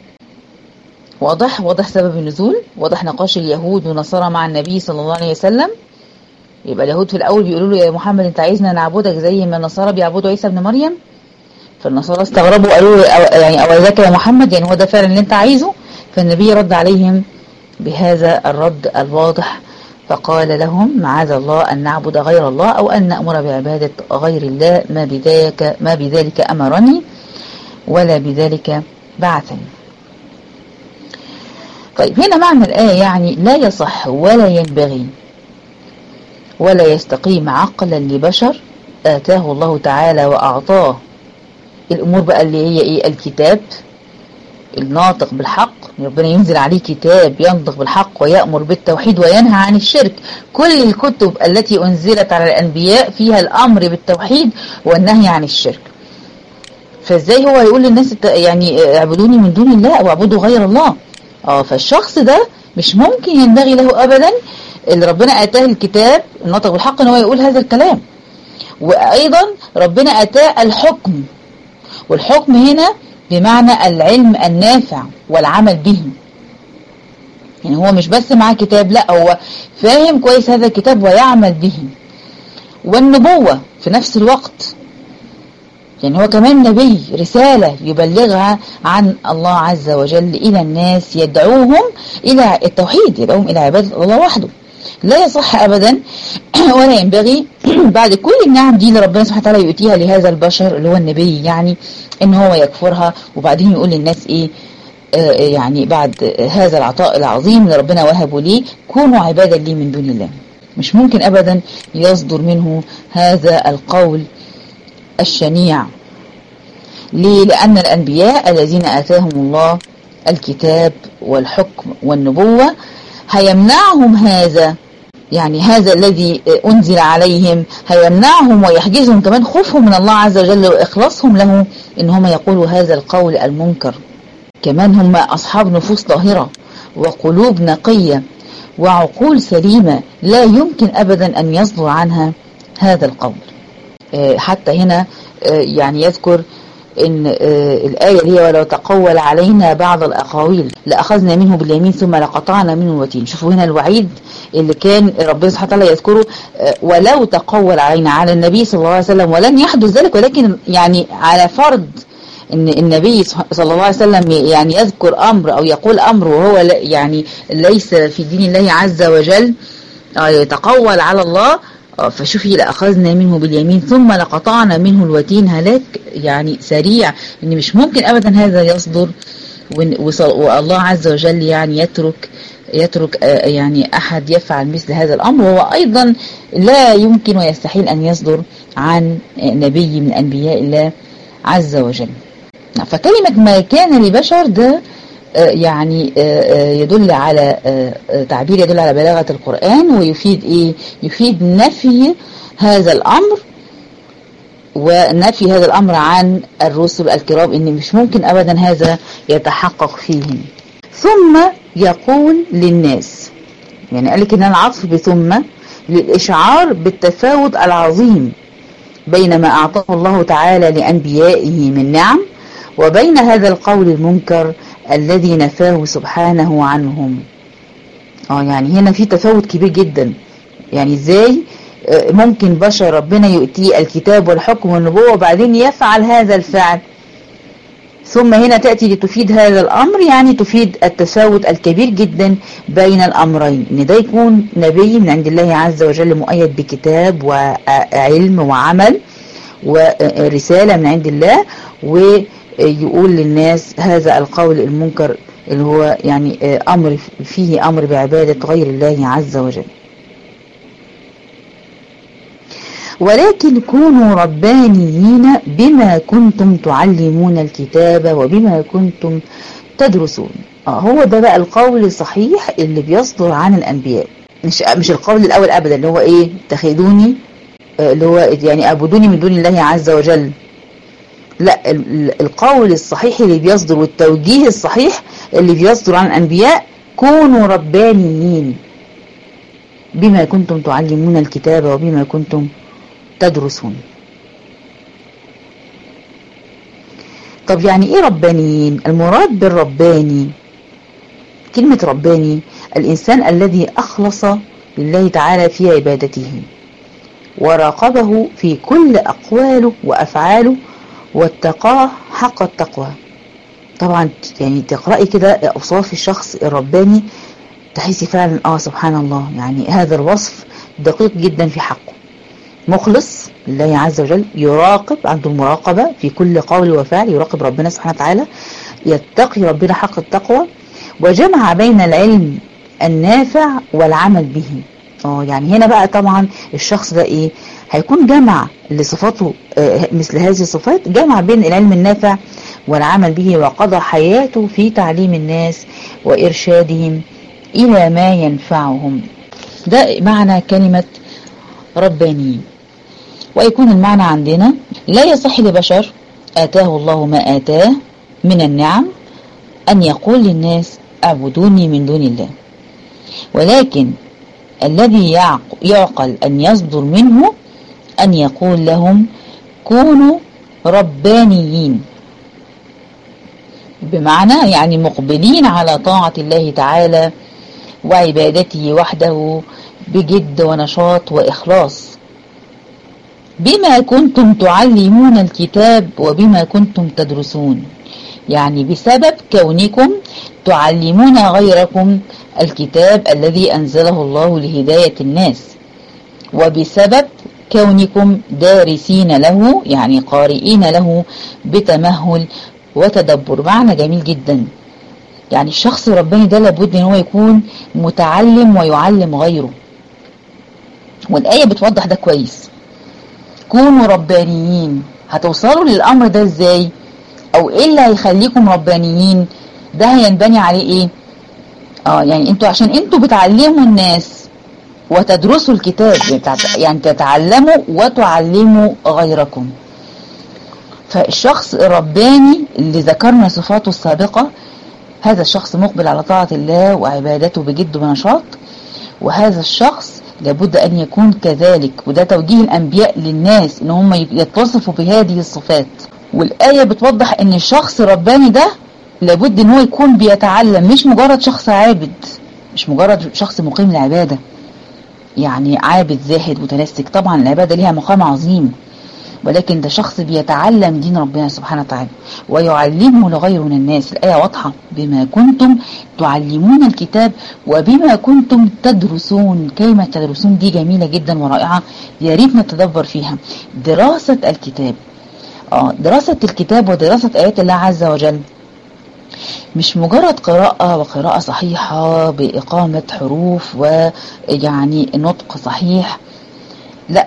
واضح سبب النزول، واضح نقاش اليهود ونصارى مع النبي صلى الله عليه وسلم. يبقى اليهود في الأول بيقولوا له: يا محمد أنت عايزنا نعبدك زي ما النصارى بيعبدوا عيسى ابن مريم؟ فالنصارى استغربوا قالوا له: يعني أوذاك يا محمد، يعني هو ده فعلا اللي أنت عايزه؟ فالنبي رد عليهم بهذا الرد الواضح، فقال لهم: معاذ الله أن نعبد غير الله أو أن نأمر بعبادة غير الله، ما بذلك أمرني ولا بذلك بعثني. طيب، هنا معنى الآية يعني لا يصح ولا ينبغي ولا يستقيم عقلا لبشر آتاه الله تعالى وأعطاه الأمور بقى اللي هي إيه؟ الكتاب الناطق بالحق، ربنا ينزل عليه كتاب ينطق بالحق ويأمر بالتوحيد وينهى عن الشرك. كل الكتب التي أنزلت على الأنبياء فيها الأمر بالتوحيد والنهي عن الشرك. فازاي هو يقول للناس يعني اعبدوني من دون الله أو اعبدوا غير الله؟ فالشخص ده مش ممكن ينبغي له أبدا اللي ربنا آتاه الكتاب الناطق بالحق ان هو يقول هذا الكلام. وأيضا ربنا آتاه الحكم، والحكم هنا بمعنى العلم النافع والعمل به. يعني هو مش بس معاه كتاب، لا هو فاهم كويس هذا الكتاب ويعمل به. والنبوة في نفس الوقت، يعني هو كمان نبي، رسالة يبلغها عن الله عز وجل إلى الناس، يدعوهم إلى التوحيد، يدعوهم إلى عبادة الله وحده. لا يصح أبدا ولا ينبغي بعد كل النعم دي اللي ربنا سبحانه وتعالى يؤتيها لهذا البشر اللي هو النبي، يعني إن هو يكفرها وبعدين يقول للناس إيه؟ يعني بعد هذا العطاء العظيم اللي ربنا وهبه ليه: كونوا عبادا لي من دون الله. مش ممكن أبدا يصدر منه هذا القول الشنيع. ليه؟ لأن الأنبياء الذين آتاهم الله الكتاب والحكم والنبوة هيمنعهم هذا، يعني هذا الذي أنزل عليهم هيمنعهم ويحجزهم كمان خوفهم من الله عز وجل وإخلاصهم له إن هم يقولوا هذا القول المنكر. كمان هم أصحاب نفوس طاهرة وقلوب نقية وعقول سليمة، لا يمكن أبدا أن يصدر عنها هذا القول. حتى هنا يعني يذكر ان الآية اللي هي ولو تقول علينا بعض الأقاويل لأخذنا منه باليمين ثم لقطعنا منه الوتين. شوفوا هنا الوعيد اللي كان ربنا سبحانه وتعالى يذكره، ولو تقول علينا على النبي صلى الله عليه وسلم، ولن يحدث ذلك، ولكن يعني على فرض ان النبي صلى الله عليه وسلم يعني يذكر امر او يقول امر وهو يعني ليس في دين الله عز وجل، يتقول على الله، فشوفي لأخذنا منه باليمين ثم لقطعنا منه الوتين. هلاك يعني سريع، ان مش ممكن ابدا هذا يصدر، والله عز وجل يعني يترك يعني احد يفعل مثل هذا الامر، وهو ايضا لا يمكن ويستحيل ان يصدر عن نبي من انبياء الله عز وجل. فكلمة ما كان لبشر ده يعني يدل على تعبير يدل على بلاغة القرآن، ويفيد ايه؟ يفيد نفي هذا الامر، ونفي هذا الامر عن الرسل الكرام، ان مش ممكن ابدا هذا يتحقق فيهم. ثم يقول للناس، يعني قال لك ان العطف بثم للاشعار بالتفاوت العظيم بين ما اعطاه الله تعالى لانبيائه من نعم، وبين هذا القول المنكر الذي نفاه سبحانه عنهم. يعني هنا في تفاوت كبير جدا. يعني ازاي ممكن بشر ربنا يؤتيه الكتاب والحكم والنبوة وبعدين يفعل هذا الفعل؟ ثم هنا تأتي لتفيد هذا الأمر، يعني تفيد التفاوت الكبير جدا بين الأمرين، إن ده يكون نبي من عند الله عز وجل مؤيد بكتاب وعلم وعمل ورسالة من عند الله، ويقول للناس هذا القول المنكر اللي هو يعني أمر فيه أمر بعبادة غير الله عز وجل. ولكن كونوا ربانيين بما كنتم تعلمون الكتاب وبما كنتم تدرسون. هو ده بقى القول الصحيح اللي بيصدر عن الأنبياء، مش القول الأول أبدا اللي هو إيه تخذوني، اللي هو يعني اعبدوني من دون الله عز وجل. لا، القول الصحيح اللي بيصدر والتوجيه الصحيح اللي بيصدر عن الأنبياء كونوا ربانيين بما كنتم تعلمون الكتاب وبما كنتم تدرسون. طب يعني ايه ربانيين؟ المراد بالرباني كلمة رباني الإنسان الذي أخلص لله تعالى في عبادته وراقبه في كل أقواله وأفعاله واتقاه حق التقوى. طبعا يعني تقرأي كده أوصاف الشخص الرباني تحسي فعلا سبحان الله، يعني هذا الوصف دقيق جدا في حقه. مخلص لله عز وجل، يراقب، عنده المراقبة في كل قول وفعل، يراقب ربنا سبحانه وتعالى، يتقي ربنا حق التقوى، وجمع بين العلم النافع والعمل به. يعني هنا بقى طبعا الشخص ده ايه هيكون جمع لصفاته مثل هذه الصفات، جمع بين العلم النافع والعمل به، وقضى حياته في تعليم الناس وإرشادهم إلى ما ينفعهم. ده معنى كلمة رباني. ويكون المعنى عندنا لا يصح لبشر آتاه الله ما آتاه من النعم أن يقول للناس اعبدوني من دون الله، ولكن الذي يعقل أن يصدر منه أن يقول لهم كونوا ربانيين، بمعنى يعني مقبلين على طاعة الله تعالى وعبادته وحده بجد ونشاط وإخلاص، بما كنتم تعلمون الكتاب وبما كنتم تدرسون، يعني بسبب كونكم تعلمون غيركم الكتاب الذي أنزله الله لهداية الناس، وبسبب كونكم دارسين له، يعني قارئين له بتمهل وتدبر. معنى جميل جدا. يعني الشخص الرباني ده لابد ان هو يكون متعلم ويعلم غيره، والآية بتوضح ده كويس. كونوا ربانيين، هتوصلوا للأمر ده ازاي؟ او ايه اللي هيخليكم ربانيين؟ ده هينبني عليه ايه؟ يعني انتوا عشان انتوا بتعلموا الناس وتدرسوا الكتاب، يعني تتعلموا وتعلموا غيركم. فالشخص الرباني اللي ذكرنا صفاته السابقة، هذا الشخص مقبل على طاعة الله وعبادته بجد ونشاط، وهذا الشخص لابد أن يكون كذلك. وده توجيه الأنبياء للناس إن هم يتصفوا بهذه الصفات. والآية بتوضح ان الشخص الرباني ده لابد ان هو يكون بيتعلم، مش مجرد شخص عابد، مش مجرد شخص مقيم العبادة يعني عابد زاهد متنسك. طبعا العبادة ليها مقام عظيم، ولكن ده شخص بيتعلم دين ربنا سبحانه وتعالى ويعلمه لغيره من الناس. الآية واضحة: بما كنتم تعلمون الكتاب وبما كنتم تدرسون. كلمة تدرسون دي جميلة جدا ورائعة، يا ريت نتدبر فيها. دراسة الكتاب، دراسة الكتاب ودراسة آيات الله عز وجل مش مجرد قراءة وقراءة صحيحة بإقامة حروف ويعني نطق صحيح، لا،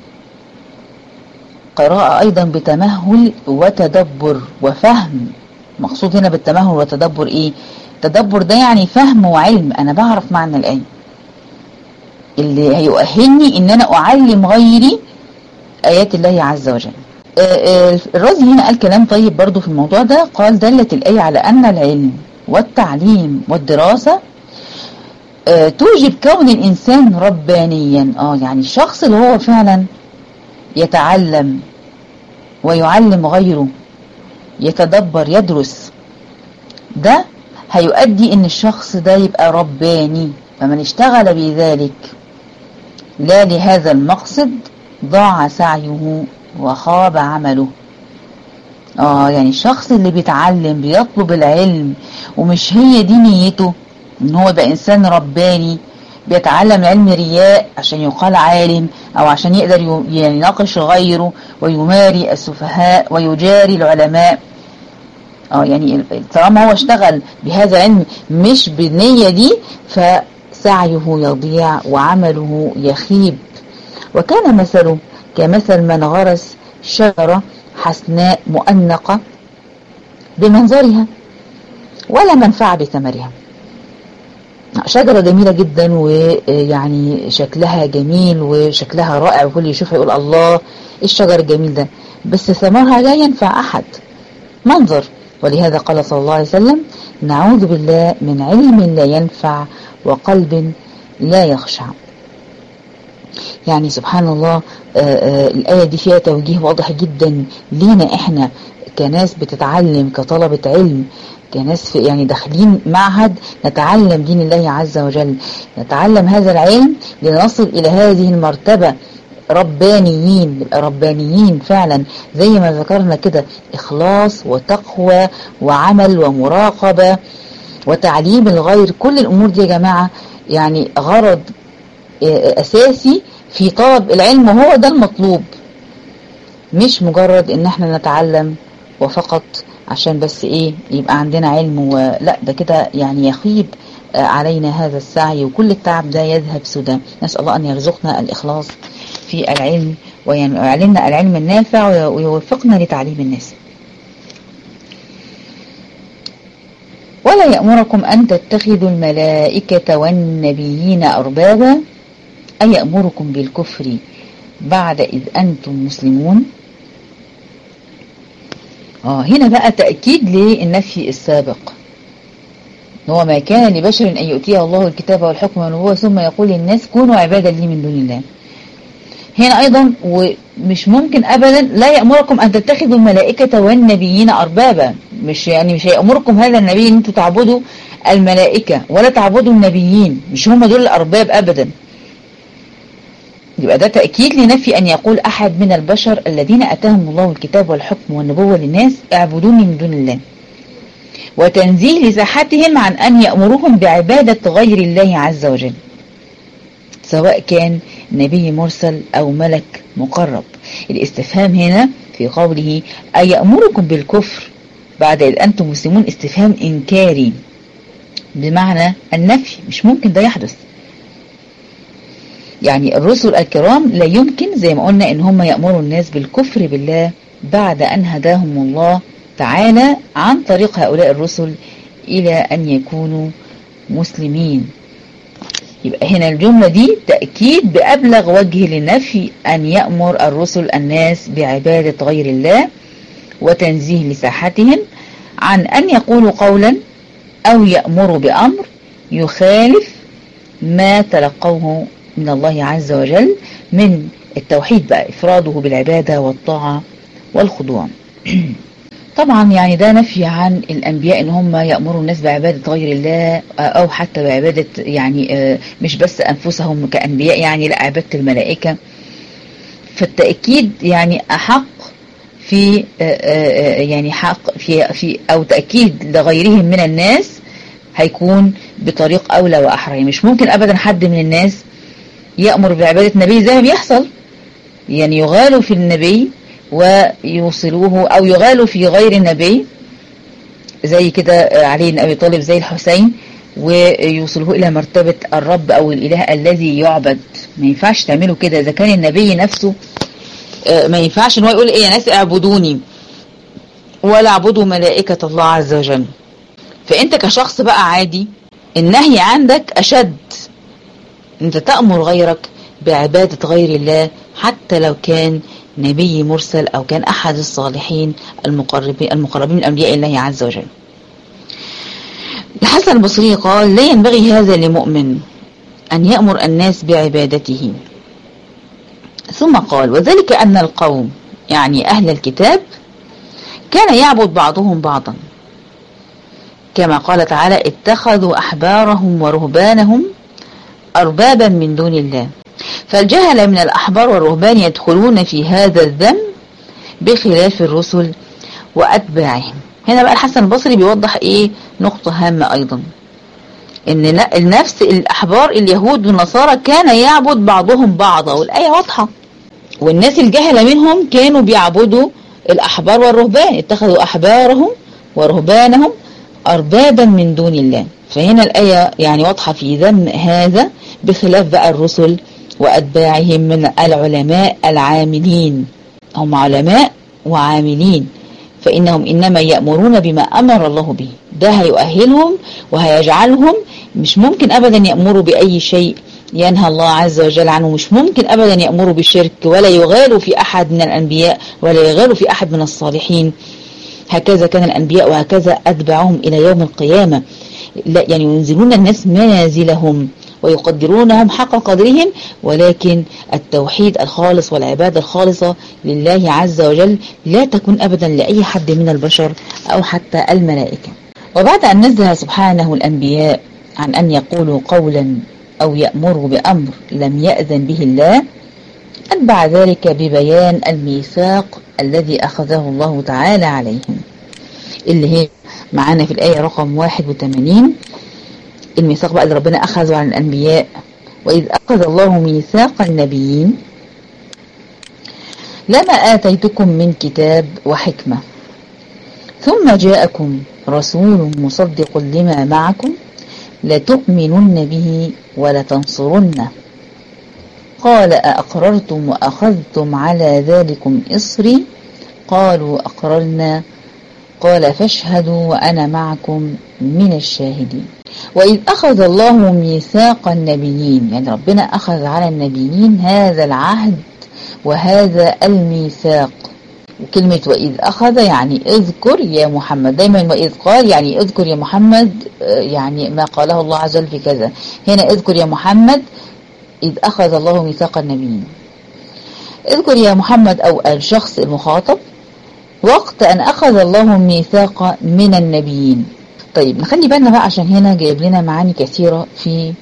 قراءة أيضا بتمهل وتدبر وفهم. مقصود هنا بالتمهل وتدبر إيه؟ تدبر ده يعني فهم وعلم، أنا بعرف معنى الآية اللي هيؤهلني إن أنا أعلم غيري آيات الله عز وجل. الرازي هنا قال كلام طيب برضو في الموضوع ده، قال: دلت الآية على أن العلم والتعليم والدراسة توجب كون الإنسان ربانيا. يعني الشخص اللي هو فعلا يتعلم ويعلم غيره، يتدبر، يدرس، ده هيؤدي ان الشخص ده يبقى رباني. فمن اشتغل بذلك لا لهذا المقصد ضاع سعيه وخاب عمله. يعني الشخص اللي بيتعلم بيطلب العلم ومش هي دي نيته ان هو يبقى انسان رباني، بيتعلم علم رياء عشان يقال عالم او عشان يقدر يناقش غيره ويماري السفهاء ويجاري العلماء، يعني طالما هو اشتغل بهذا العلم مش بالنية دي فسعيه يضيع وعمله يخيب. وكان مثله كمثل من غرس شجرة حسناء مؤنقة بمنظرها ولا منفعة بثمرها. شجرة جميلة جدا ويعني شكلها جميل وشكلها رائع وكل يشوفها يقول الله الشجر الجميل ده، بس ثمرها لا ينفع أحد، منظر. ولهذا قال صلى الله عليه وسلم: نعوذ بالله من علم لا ينفع وقلب لا يخشع. يعني سبحان الله، الآية دي فيها توجيه واضح جدا لينا احنا كناس بتتعلم، كطلبة علم، كناس يعني داخلين معهد نتعلم دين الله عز وجل، نتعلم هذا العلم لنصل إلى هذه المرتبة ربانيين، نبقى ربانيين فعلا زي ما ذكرنا كده، إخلاص وتقوى وعمل ومراقبة وتعليم الغير. كل الأمور دي يا جماعة يعني غرض أساسي في طلب العلم، وهو ده المطلوب، مش مجرد ان احنا نتعلم وفقط عشان بس يبقى عندنا علم ولا ده كده يعني يخيب علينا هذا السعي وكل التعب ده يذهب سدى. نسأل الله أن يرزقنا الإخلاص في العلم ويعلمنا العلم النافع ويوفقنا لتعليم الناس. ولا يأمركم أن تتخذوا الملائكة والنبيين أربابا أي يأمركم بالكفر بعد إذ أنتم مسلمون. هنا بقى تأكيد للنفي السابق، هو ما كان لبشر أن يؤتيه الله الكتاب والحكم والنبوة ثم يقول للناس كونوا عبادا لي من دون الله. هنا أيضا ومش ممكن أبدا لا يأمركم أن تتخذوا الملائكة والنبيين أربابا، مش هيأمركم هذا النبي أن انتوا تعبدوا الملائكة ولا تعبدوا النبيين، مش هم دول الأرباب أبدا. يبقى ده تأكيد لنفي أن يقول أحد من البشر الذين أتاهم الله الكتاب والحكم والنبوة للناس اعبدوني من دون الله، وتنزيه لساحتهم عن أن يأمرهم بعبادة غير الله عز وجل، سواء كان نبي مرسل أو ملك مقرب. الاستفهام هنا في قوله أيأمركم بالكفر بعد إذ أنتم مسلمون استفهام إنكاري بمعنى النفي، مش ممكن ده يحدث. يعني الرسل الكرام لا يمكن زي ما قلنا ان هم يأمروا الناس بالكفر بالله بعد ان هداهم الله تعالى عن طريق هؤلاء الرسل الى ان يكونوا مسلمين. يبقى هنا الجملة دي تأكيد بأبلغ وجه للنفي أن يأمر الرسل الناس بعبادة غير الله وتنزيه لساحتهم عن أن يقولوا قولا أو يأمروا بأمر يخالف ما تلقوه من الله عز وجل من التوحيد بقى، إفراده بالعبادة والطاعة والخضوع. طبعا يعني ده نفي عن الأنبياء إن هم يأمروا الناس بعبادة غير الله أو حتى بعبادة يعني مش بس أنفسهم كأنبياء يعني لا عبادة الملائكة. فالتأكيد يعني أحق في يعني حق في أو تأكيد لغيرهم من الناس هيكون بطريق أولى وأحرى. مش ممكن أبدا حد من الناس يأمر بعبادة نبي زي ما بيحصل، يعني يغالوا في النبي ويوصلوه أو يغالوا في غير النبي زي كده علي بن أبي طالب زي الحسين ويوصلوه إلى مرتبة الرب أو الإله الذي يعبد. ما ينفعش تعملوا كده. إذا كان النبي نفسه ما ينفعش إن هو يقول إيه يا ناس اعبدوني ولا اعبدوا ملائكة الله عز وجل. فأنت كشخص بقى عادي النهي عندك أشد، أنت تأمر غيرك بعبادة غير الله حتى لو كان نبي مرسل أو كان أحد الصالحين المقربين من أنبياء الله عز وجل. الحسن البصري قال: لا ينبغي هذا لمؤمن أن يأمر الناس بعبادته. ثم قال: وذلك أن القوم يعني أهل الكتاب كان يعبد بعضهم بعضا، كما قال تعالى: اتخذوا أحبارهم ورهبانهم أربابا من دون الله. فالجهل من الأحبار والرهبان يدخلون في هذا الذنب بخلاف الرسل وأتباعهم. هنا بقى الحسن البصري بيوضح إيه نقطة هامة أيضا، إن النفس الأحبار اليهود والنصارى كان يعبد بعضهم بعضا، والآية واضحة. والناس الجهلة منهم كانوا بيعبدوا الأحبار والرهبان، اتخذوا أحبارهم ورهبانهم أربابا من دون الله. فهنا الآية يعني واضحة في ذم هذا بخلاف بقى الرسل وأتباعهم من العلماء العاملين. هم علماء وعاملين، فإنهم إنما يأمرون بما أمر الله به. ده هيؤهلهم وهيجعلهم مش ممكن أبدا يأمروا بأي شيء ينهى الله عز وجل عنه. مش ممكن أبدا يأمروا بالشرك ولا يغالوا في أحد من الأنبياء ولا يغالوا في أحد من الصالحين. هكذا كان الأنبياء وهكذا أتبعهم إلى يوم القيامة. لا يعني ينزلون الناس منازلهم ويقدرونهم حق قدرهم، ولكن التوحيد الخالص والعبادة الخالصة لله عز وجل لا تكون أبدا لأي حد من البشر أو حتى الملائكة. وبعد أن نزه سبحانه الأنبياء عن أن يقولوا قولا أو يأمروا بأمر لم يأذن به الله، أتبع ذلك ببيان الميثاق الذي أخذه الله تعالى عليهم، اللي هي معانا في الآية رقم 81. الميثاق بقى اللي ربنا أخذه عن الأنبياء: وإذ أخذ الله ميثاق النبيين لما آتيتكم من كتاب وحكمة ثم جاءكم رسول مصدق لما معكم لتؤمنن به ولتنصرنه قال أأقررتم وأخذتم على ذلكم إصري قالوا أقررنا قال فاشهدوا وأنا معكم من الشاهدين. وإذ أخذ الله ميثاق النبيين، يعني ربنا أخذ على النبيين هذا العهد وهذا الميثاق. وكلمة وإذ أخذ يعني اذكر يا محمد، دايما وإذ قال يعني اذكر يا محمد يعني ما قاله الله عز وجل في كذا. هنا اذكر يا محمد إذ أخذ الله ميثاق النبيين. اذكر يا محمد أو الشخص المخاطب وقت أن أخذ الله ميثاق من النبيين. طيب نخلي بالنا بقى عشان هنا جايب لنا معاني كثيرة في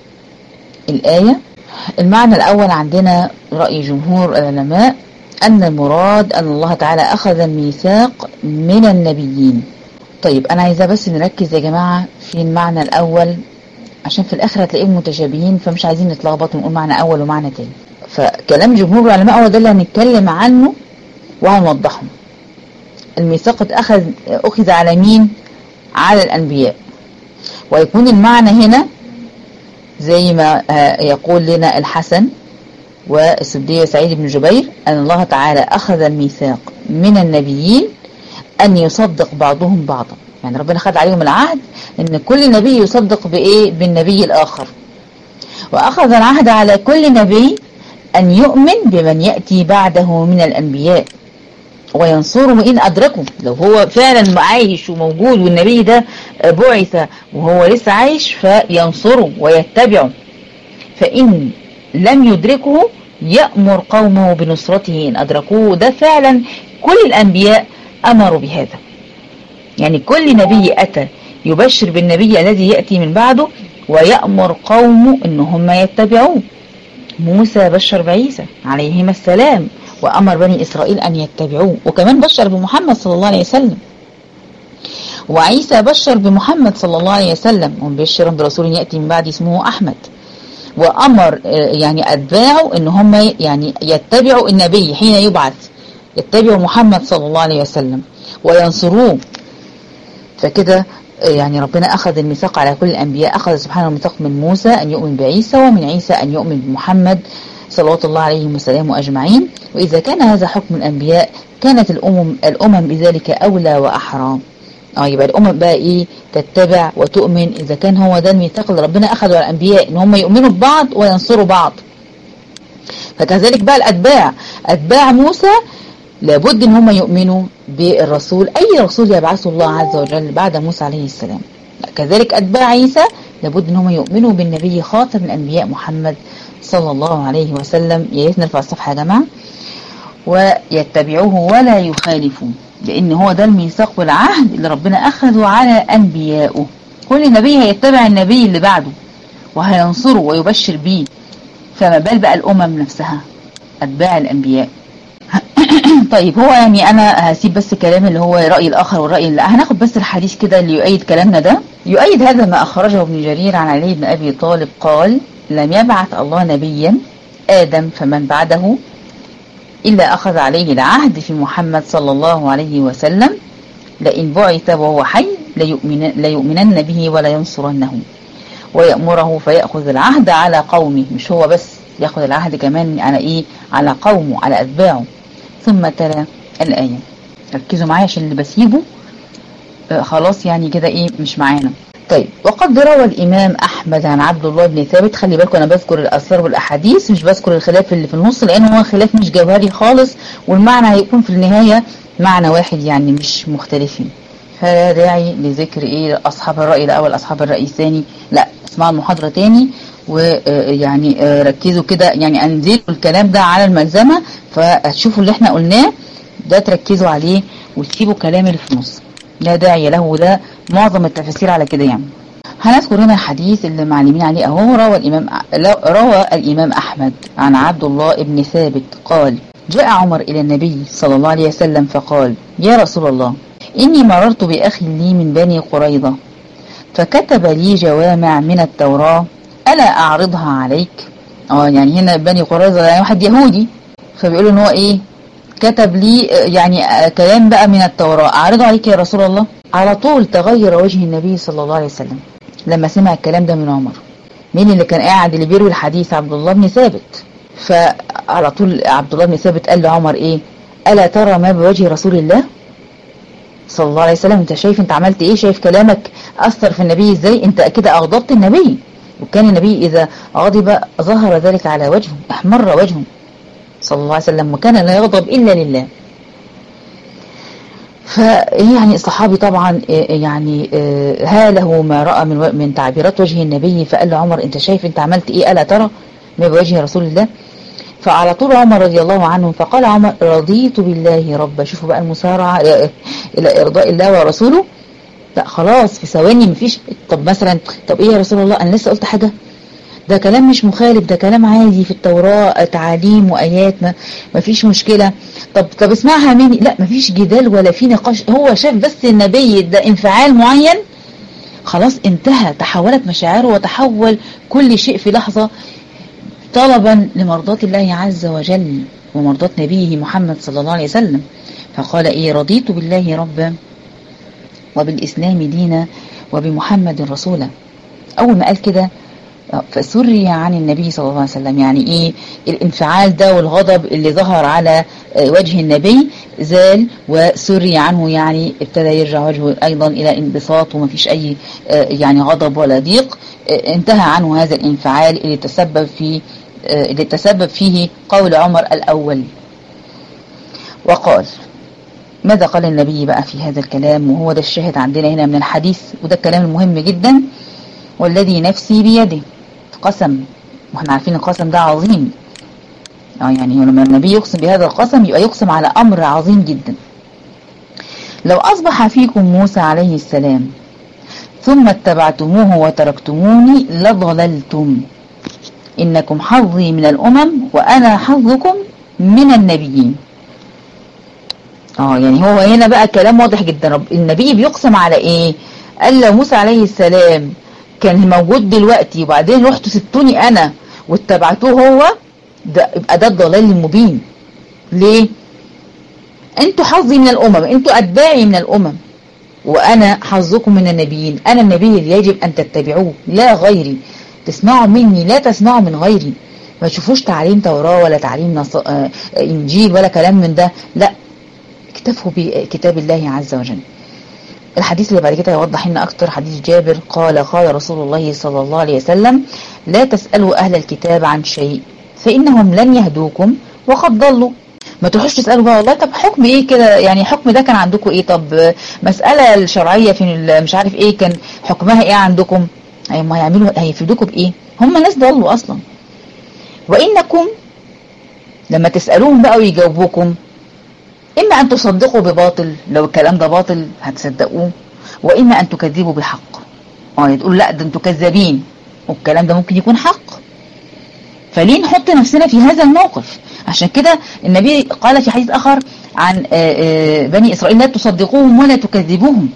الآية. المعنى الأول عندنا رأي جمهور العلماء أن المراد أن الله تعالى أخذ الميثاق من النبيين. طيب أنا عايزة بس نركز يا جماعة في المعنى الأول عشان في الآخر هتلاقيهم متشابهين، فمش عايزين نتلخبط ونقول معنى أول ومعنى تاني. فكلام جمهور العلماء هو ده اللي هنتكلم عنه وهنوضحه. الميثاق أخذ على مين؟ على الأنبياء. ويكون المعنى هنا زي ما يقول لنا الحسن والسدي وسعيد بن جبير أن الله تعالى أخذ الميثاق من النبيين أن يصدق بعضهم بعضا، يعني ربنا خد عليهم العهد أن كل نبي يصدق بإيه؟ بالنبي الآخر. وأخذ العهد على كل نبي أن يؤمن بمن يأتي بعده من الأنبياء وينصره إن أدركه. لو هو فعلا عايش وموجود والنبي ده بعث وهو لسه عايش فينصره ويتبعه، فإن لم يدركه يأمر قومه بنصرته إن أدركوه. ده فعلا كل الأنبياء أمروا بهذا. يعني كل نبي أتى يبشر بالنبي الذي يأتي من بعده ويأمر قومه إن هم يتبعوه. موسى بشر بعيسى عليهما السلام وأمر بني إسرائيل أن يتبعوه، وكمان بشر بمحمد صلى الله عليه وسلم. وعيسى بشر بمحمد صلى الله عليه وسلم ومبشرا برسول يأتي من بعد اسمه أحمد، وأمر يعني أتباعه إن هم يعني يتبعوا النبي حين يبعث، يتبعوا محمد صلى الله عليه وسلم وينصروه. فكده يعني ربنا أخذ الميثاق على كل الأنبياء، أخذ سبحانه الميثاق من موسى أن يؤمن بعيسى، ومن عيسى أن يؤمن بمحمد صلوات الله عليه وسلم أجمعين. وإذا كان هذا حكم الأنبياء كانت الأمم بذلك أولى وأحرى. يبقى الأمم بقى إيه؟ تتبع وتؤمن إذا كان هو ده الميثاق اللي ربنا أخذه على الأنبياء إن هم يؤمنوا ببعض وينصروا بعض. فكذلك بقى أتباع موسى لابد إن هم يؤمنوا بالرسول، أي رسول يبعثه الله عز وجل بعد موسى عليه السلام. كذلك أتباع عيسى لابد إن هم يؤمنوا بالنبي خاتم الأنبياء محمد صلى الله عليه وسلم. يا ريت نرفع الصفحة يا جماعة. ويتبعوه ولا يخالفوا، لأن هو ده الميثاق والعهد اللي ربنا أخذه على أنبيائه. كل نبي هيتبع النبي اللي بعده وهينصره ويبشر بيه، فما بال بقى الأمم نفسها أتباع الأنبياء. طيب هو يعني أنا هسيب بس كلام اللي هو رأي الآخر والرأي اللي هناخد بس الحديث كده اللي يؤيد كلامنا ده. يؤيد هذا ما أخرجه ابن جرير عن علي بن أبي طالب قال: لم يبعث الله نبيا آدم فمن بعده إلا أخذ عليه العهد في محمد صلى الله عليه وسلم، لئن بعث وهو حي ليؤمنن به ولا ينصرنه، ويأمره فيأخذ العهد على قومه. مش هو بس يأخذ العهد، كمان على إيه؟ على قومه، على أتباعه. ثم تلا الآية. ركزوا معايا عشان اللي بسيبه خلاص يعني كده إيه مش معانا. طيب وقد روى الإمام أحمد عن عبد الله بن ثابت. خلي بالكم أنا بذكر الأثار والأحاديث مش بذكر الخلاف اللي في النص، لأنه هو خلاف مش جوهري خالص، والمعنى هيكون في النهاية معنى واحد يعني مش مختلفين. فلا داعي لذكر إيه أصحاب الرأي الأول أصحاب الرأي الثاني، لا اسمعوا المحاضرة تاني ويعني ركزوا كده، يعني أنزلوا الكلام ده على الملزمة فتشوفوا اللي احنا قلناه ده تركزوا عليه وتسيبوا الكلام اللي في النص، لا داعي له. وده معظم التفاسير على كده. يعني هنذكر هنا الحديث اللي معلمين عليه اهو. روى الإمام أحمد عن عبد الله بن ثابت قال: جاء عمر إلى النبي صلى الله عليه وسلم فقال: يا رسول الله، إني مررت بأخ لي من بني قريظة فكتب لي جوامع من التوراة، ألا أعرضها عليك؟ يعني هنا بني قريظة يعني واحد يهودي، فبيقولوا ان هو ايه كتب لي يعني كلام بقى من التوراة، أعرضه عليك يا رسول الله. على طول تغير وجه النبي صلى الله عليه وسلم لما سمع الكلام ده من عمر. مين اللي كان قاعد اللي بيروي الحديث؟ عبد الله بن ثابت. فعلى طول عبد الله بن ثابت قال لعمر ايه؟ ألا ترى ما بوجه رسول الله صلى الله عليه وسلم؟ انت شايف انت عملت ايه؟ شايف كلامك أثر في النبي ازاي؟ انت كده أغضبت النبي. وكان النبي إذا غضب ظهر ذلك على وجهه، احمر وجهه صلى الله عليه وسلم، وكان لا يغضب إلا لله. فيعني الصحابي طبعا يعني هاله ما رأى من تعبيرات وجه النبي، فقال له عمر انت شايف انت عملت ايه؟ ألا ترى ما بوجه رسول الله؟ فعلى طول عمر رضي الله عنه فقال عمر: رضيت بالله ربا. شوفوا بقى المسارعة إلى إرضاء الله ورسوله. لا خلاص في ثواني مفيش. طب مثلا طب ايه يا رسول الله انا لسه قلت حاجة؟ ده كلام مش مخالف، ده كلام عادي في التوراة، تعاليم وآيات، ما فيش مشكلة. طب اسمعها مني. لا ما فيش جدال ولا في نقاش، هو شاف بس النبي ده انفعال معين خلاص انتهى، تحولت مشاعره وتحول كل شيء في لحظة طلبا لمرضاة الله عز وجل ومرضاة نبيه محمد صلى الله عليه وسلم. فقال ايه؟ رضيت بالله ربا وبالإسلام دينا وبمحمد رسولا. أول ما قال كده فسري عن النبي صلى الله عليه وسلم. يعني ايه الانفعال ده والغضب اللي ظهر على وجه النبي زال وسري عنه، يعني ابتدى يرجع وجهه ايضا الى انبساط وما فيش اي يعني غضب ولا ضيق. انتهى عنه هذا الانفعال اللي تسبب فيه قول عمر الاول. وقال ماذا قال النبي بقى في هذا الكلام؟ وهو ده الشاهد عندنا هنا من الحديث، وده الكلام المهم جدا. والذي نفسي بيده، قسم، واحنا عارفين القسم ده عظيم. يعني لما النبي يقسم بهذا القسم يبقى يقسم على أمر عظيم جدا. لو أصبح فيكم موسى عليه السلام ثم اتبعتموه وتركتموني لضللتم، إنكم حظي من الأمم وأنا حظكم من النبيين. يعني هو هنا بقى كلام واضح جدا. النبي بيقسم على إيه؟ قال لو موسى عليه السلام كان موجود دلوقتي وبعدين رحتوا سبتوني أنا واتبعتوه هو، ده يبقى ده الضلال المبين. ليه؟ انتوا حظي من الأمم، انتوا أتباعي من الأمم وأنا حظكم من النبيين. أنا النبي اللي يجب أن تتبعوه لا غيري، تسمعوا مني لا تسمعوا من غيري. ما تشوفوش تعليم توراة ولا تعليم إنجيل ولا كلام من ده، لا، اكتفوا بكتاب الله عز وجل. الحديث اللي بعد كده يوضح لنا أكتر حديث جابر قال رسول الله صلى الله عليه وسلم: لا تسألوا أهل الكتاب عن شيء فإنهم لن يهدوكم وقد ضلوا. ما تروحوش تسألوا بقى والله طب حكم ايه كده، يعني حكم ده كان عندكم ايه، طب مسألة الشرعية في مش عارف ايه كان حكمها ايه عندكم، ما يعملوا هيفيدوكم بايه، هم ناس ضلوا اصلا. وإنكم لما تسألوهم بقى ويجاوبوكم إما أن تصدقوا بباطل، لو الكلام ده باطل هتصدقوه، وإما أن تكذبوا بحق، تقول لا ده انتوا كذابين والكلام ده ممكن يكون حق. فليه نحط نفسنا في هذا الموقف؟ عشان كده النبي قال في حديث آخر عن بني إسرائيل: لا تصدقوهم ولا تكذبوهم.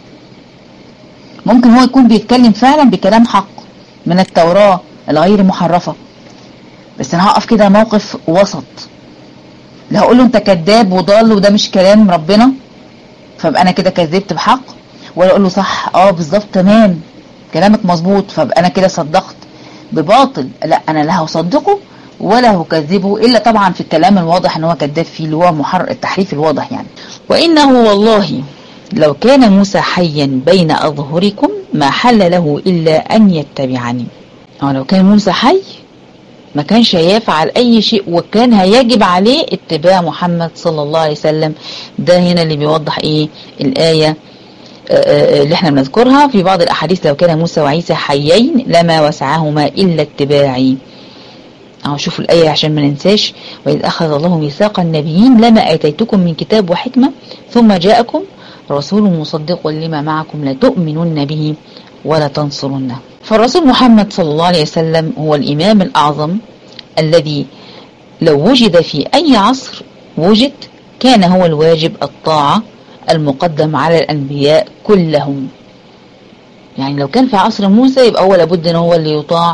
ممكن هو يكون بيتكلم فعلا بكلام حق من التوراة الغير محرفة، بس أنا هقف كده موقف وسط، لا هقول له انت كذاب وضال وده مش كلام ربنا فبقى انا كده كذبت بحق، ولا اقول له صح بالظبط تمام كلامك مظبوط فبقى انا كده صدقت بباطل. لا، انا لا هصدقه ولا هكذبه، الا طبعا في الكلام الواضح ان هو كذاب فيه، اللي هو التحريف الواضح يعني. وانه والله لو كان موسى حيا بين اظهركم ما حل له الا ان يتبعني. لو كان موسى حي ما كانش هيفعل اي شيء وكان هيجب عليه اتباع محمد صلى الله عليه وسلم. ده هنا اللي بيوضح ايه الآية اللي احنا بنذكرها في بعض الاحاديث: لو كان موسى وعيسى حيين لما وسعهما الا اتباعي. شوفوا الآية عشان ما ننساش: وإذ أخذ الله ميثاق النبيين لما آتيتكم من كتاب وحكمة ثم جاءكم رسول مصدق لما معكم لتؤمنن به ولا تنصرنه. فالرسول محمد صلى الله عليه وسلم هو الإمام الأعظم الذي لو وجد في أي عصر وجد كان هو الواجب الطاعة المقدم على الأنبياء كلهم. يعني لو كان في عصر موسى يبقى هو لابد أن هو اللي يطاع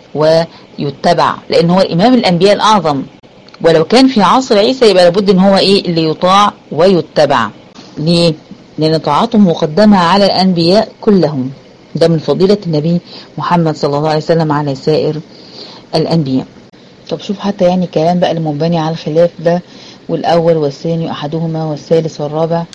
ويتبع، لأن هو الإمام الأنبياء الأعظم. ولو كان في عصر عيسى يبقى لابد أن هو اللي يطاع ويتبع. ليه؟ لأن طاعتهم مقدمة على الأنبياء كلهم. ده من فضيلة النبي محمد صلى الله عليه وسلم على سائر الأنبياء. طب شوف حتى يعني كلام بقى المنبني على الخلاف ده، والأول والثاني أحدهما والثالث والرابع،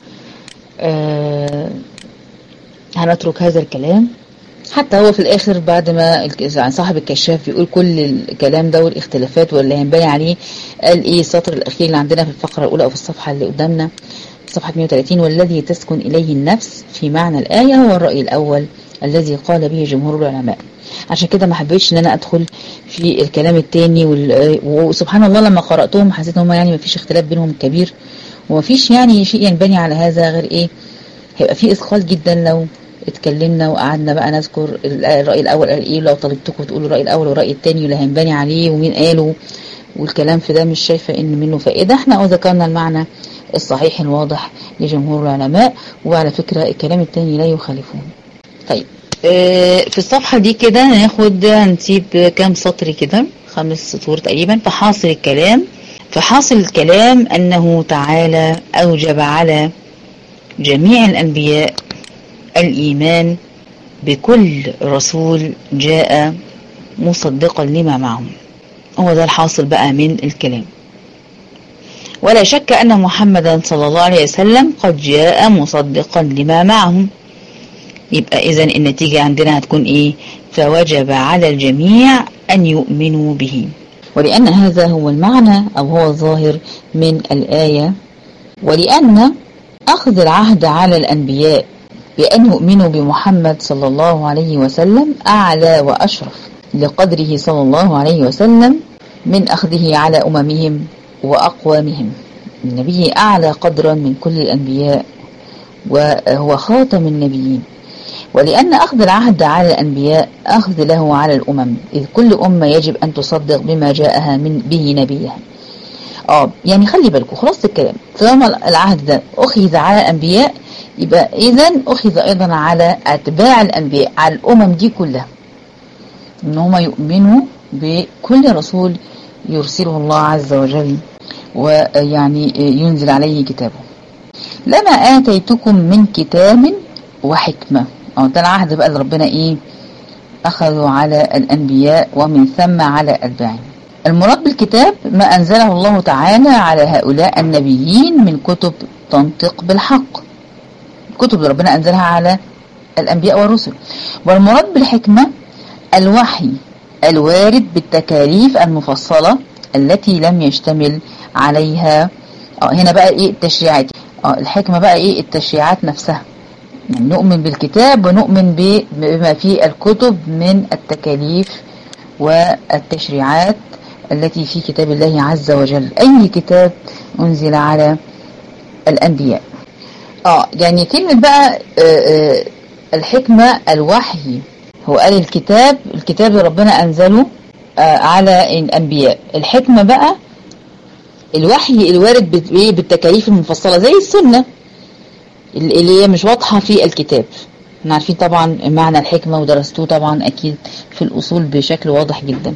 هنترك هذا الكلام حتى هو في الآخر بعد ما صاحب الكشاف يقول كل الكلام ده والاختلافات واللي هنبني عليه، قال السطر الأخير اللي عندنا في الفقرة الأولى أو في الصفحة اللي قدامنا صفحة 130: والذي تسكن إليه النفس في معنى الآية هو الرأي الأول الذي قال به جمهور العلماء. عشان كده ما حبيتش ان انا ادخل في الكلام التاني وسبحان الله لما قرأتهم حسيت ان هم يعني ما فيش اختلاف بينهم كبير، وما فيش يعني شيء ينبني على هذا غير هيبقى في إثقال جدا لو اتكلمنا وقعدنا بقى نذكر الرأي الأول قال لو طلبتكم تقولوا الرأي الأول والرأي التاني اللي هينبني عليه ومين قاله والكلام في ده مش شايفة ان منه فائدة. احنا ذكرنا المعنى الصحيح الواضح لجمهور العلماء، وعلى فكرة الكلام التاني لا يخالفون. طيب في الصفحة دي كده هنسيب كام سطر كده 5 سطور تقريبا. فحاصل الكلام أنه تعالى أوجب على جميع الأنبياء الإيمان بكل رسول جاء مصدقا لما معهم. هو ده الحاصل بقى من الكلام. ولا شك أن محمدا صلى الله عليه وسلم قد جاء مصدقا لما معهم. يبقى إذن النتيجة عندنا هتكون فوجب على الجميع أن يؤمنوا به. ولأن هذا هو المعنى أو هو الظاهر من الآية، ولأن أخذ العهد على الأنبياء بأن يؤمنوا بمحمد صلى الله عليه وسلم أعلى وأشرف لقدره صلى الله عليه وسلم من أخذه على أممهم وأقوامهم. النبي أعلى قدرا من كل الأنبياء وهو خاتم النبيين. ولأن أخذ العهد على الأنبياء أخذ له على الأمم، إذ كل أمة يجب أن تصدق بما جاءها من به نبيها. يعني خلي بالكم خلاص الكلام، طالما العهد ده أخذ على الأنبياء يبقى إذن أخذ أيضا على أتباع الأنبياء، على الأمم دي كلها، إن هم يؤمنوا بكل رسول يرسله الله عز وجل ويعني ينزل عليه كتابه. لما آتيتكم من كتاب وحكمة، ده العهد بقى اللي ربنا أخذوا على الأنبياء ومن ثم على أتباعهم. المراد بالكتاب ما أنزله الله تعالى على هؤلاء النبيين من كتب تنطق بالحق، الكتب اللي ربنا أنزلها على الأنبياء والرسل. والمراد بالحكمة الوحي الوارد بالتكاليف المفصلة التي لم يشتمل عليها هنا بقى التشريعات. الحكمة بقى التشريعات نفسها، يعني نؤمن بالكتاب ونؤمن بما فيه الكتب من التكاليف والتشريعات التي في كتاب الله عز وجل، أي كتاب أنزل على الأنبياء. يعني كلمة بقى الحكمة الوحي، هو قال الكتاب اللي ربنا أنزله على الأنبياء. الحكمة بقى الوحي الوارد بالتكاليف المفصلة زي السنة اللي هي مش واضحة في الكتاب. احنا عارفين طبعا معنى الحكمة ودرستوه طبعا أكيد في الأصول بشكل واضح جدا،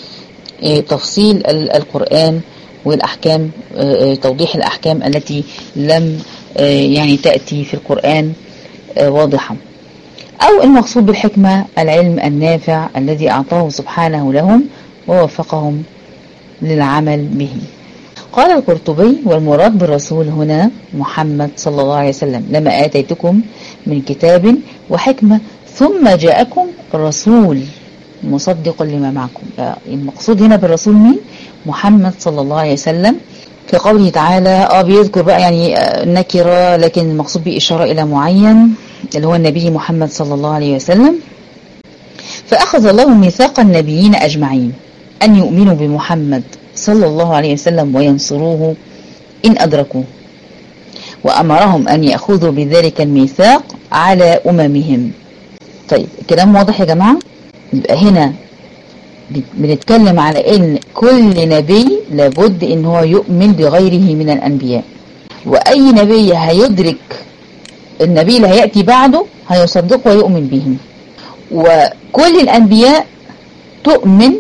تفصيل القرآن والأحكام، توضيح الأحكام التي لم يعني تأتي في القرآن واضحة. أو المقصود بالحكمة العلم النافع الذي أعطاه سبحانه لهم ووفقهم للعمل به. قال القرطبي: والمراد بالرسول هنا محمد صلى الله عليه وسلم، لما آتيتكم من كتاب وحكمة ثم جاءكم رسول مصدق لما معكم. المقصود هنا بالرسول مين؟ محمد صلى الله عليه وسلم. في قوله تعالى بيذكر بقى يعني نكرة، لكن المقصود بإشارة إلى معين اللي هو النبي محمد صلى الله عليه وسلم. فأخذ الله ميثاق النبيين أجمعين أن يؤمنوا بمحمد صلى الله عليه وسلم وينصروه إن أدركوه، وأمرهم أن يأخذوا بذلك الميثاق على أممهم. طيب الكلام واضح يا جماعة؟ يبقى هنا بنتكلم على إن كل نبي لابد إن هو يؤمن بغيره من الأنبياء، وأي نبي هيدرك النبي اللي هيأتي بعده هيصدق ويؤمن بهم، وكل الأنبياء تؤمن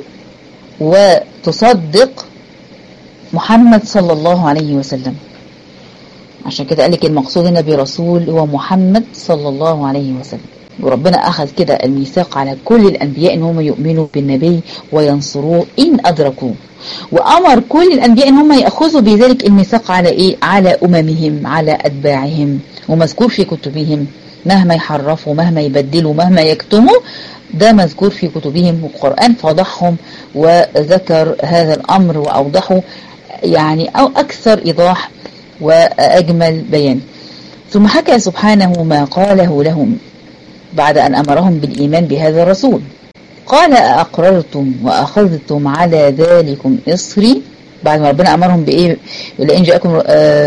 وتصدق محمد صلى الله عليه وسلم. عشان كده قال لك المقصود هنا برسول هو محمد صلى الله عليه وسلم. وربنا أخذ كده الميثاق على كل الأنبياء إن هم يؤمنوا بالنبي وينصروه إن أدركوه، وأمر كل الأنبياء إن هم يأخذوا بذلك الميثاق على على أممهم، على أتباعهم، ومذكور في كتبهم مهما يحرفوا مهما يبدلوا مهما يكتموا، ده مذكور في كتبهم، والقرآن فضحهم وذكر هذا الأمر وأوضحه يعني أو أكثر إيضاح وأجمل بيان. ثم حكى سبحانه ما قاله لهم بعد أن أمرهم بالإيمان بهذا الرسول. قال: أأقررتم وأخذتم على ذلكم إصري، بعد ما ربنا أمرهم بإيه؟ لئن جاءكم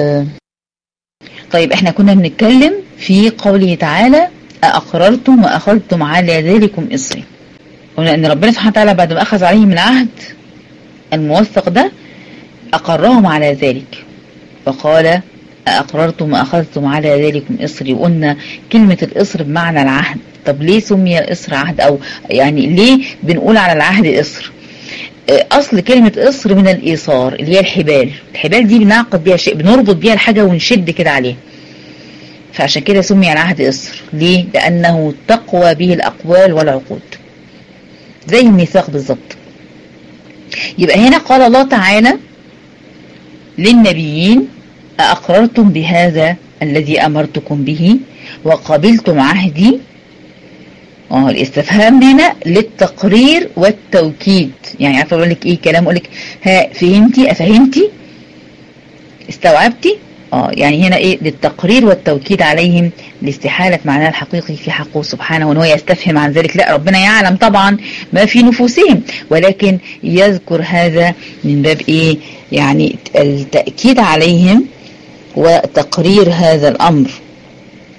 طيب احنا كنا بنتكلم في قوله تعالى: أأقررتم وأخذتم على ذلكم إصري. قلنا أن ربنا سبحانه وتعالى بعد ما أخذ عليهم العهد الموثق ده أقرهم على ذلك، وقال: أأقررتم وأخذتم على ذلكم إصري. وقلنا كلمة الإصر بمعنى العهد. طب ليه سمي الإصر عهد؟ أو يعني ليه بنقول على العهد إصر؟ أصل كلمة إصر من الإيصار اللي هي الحبال. الحبال دي بنعقد بيها شيء، بنربط بيها الحاجة ونشد كده عليها، فعشان كده سمي العهد إصر. ليه؟ لأنه تقوى به الأقوال والعقود زي الميثاق بالظبط. يبقى هنا قال الله تعالى للنبيين: أأقررتم بهذا الذي أمرتكم به وقبلتم عهدي. الاستفهام هنا للتقرير والتوكيد، يعني عارفه اقول لك ايه كلام، اقول لك ها فهمتي افهمتي استوعبتي. يعني هنا ايه للتقرير والتوكيد عليهم لاستحالة معناه الحقيقي في حقه سبحانه وان هو يستفهم عن ذلك. لا، ربنا يعلم طبعا ما في نفوسهم، ولكن يذكر هذا من باب ايه؟ يعني التأكيد عليهم وتقرير هذا الامر.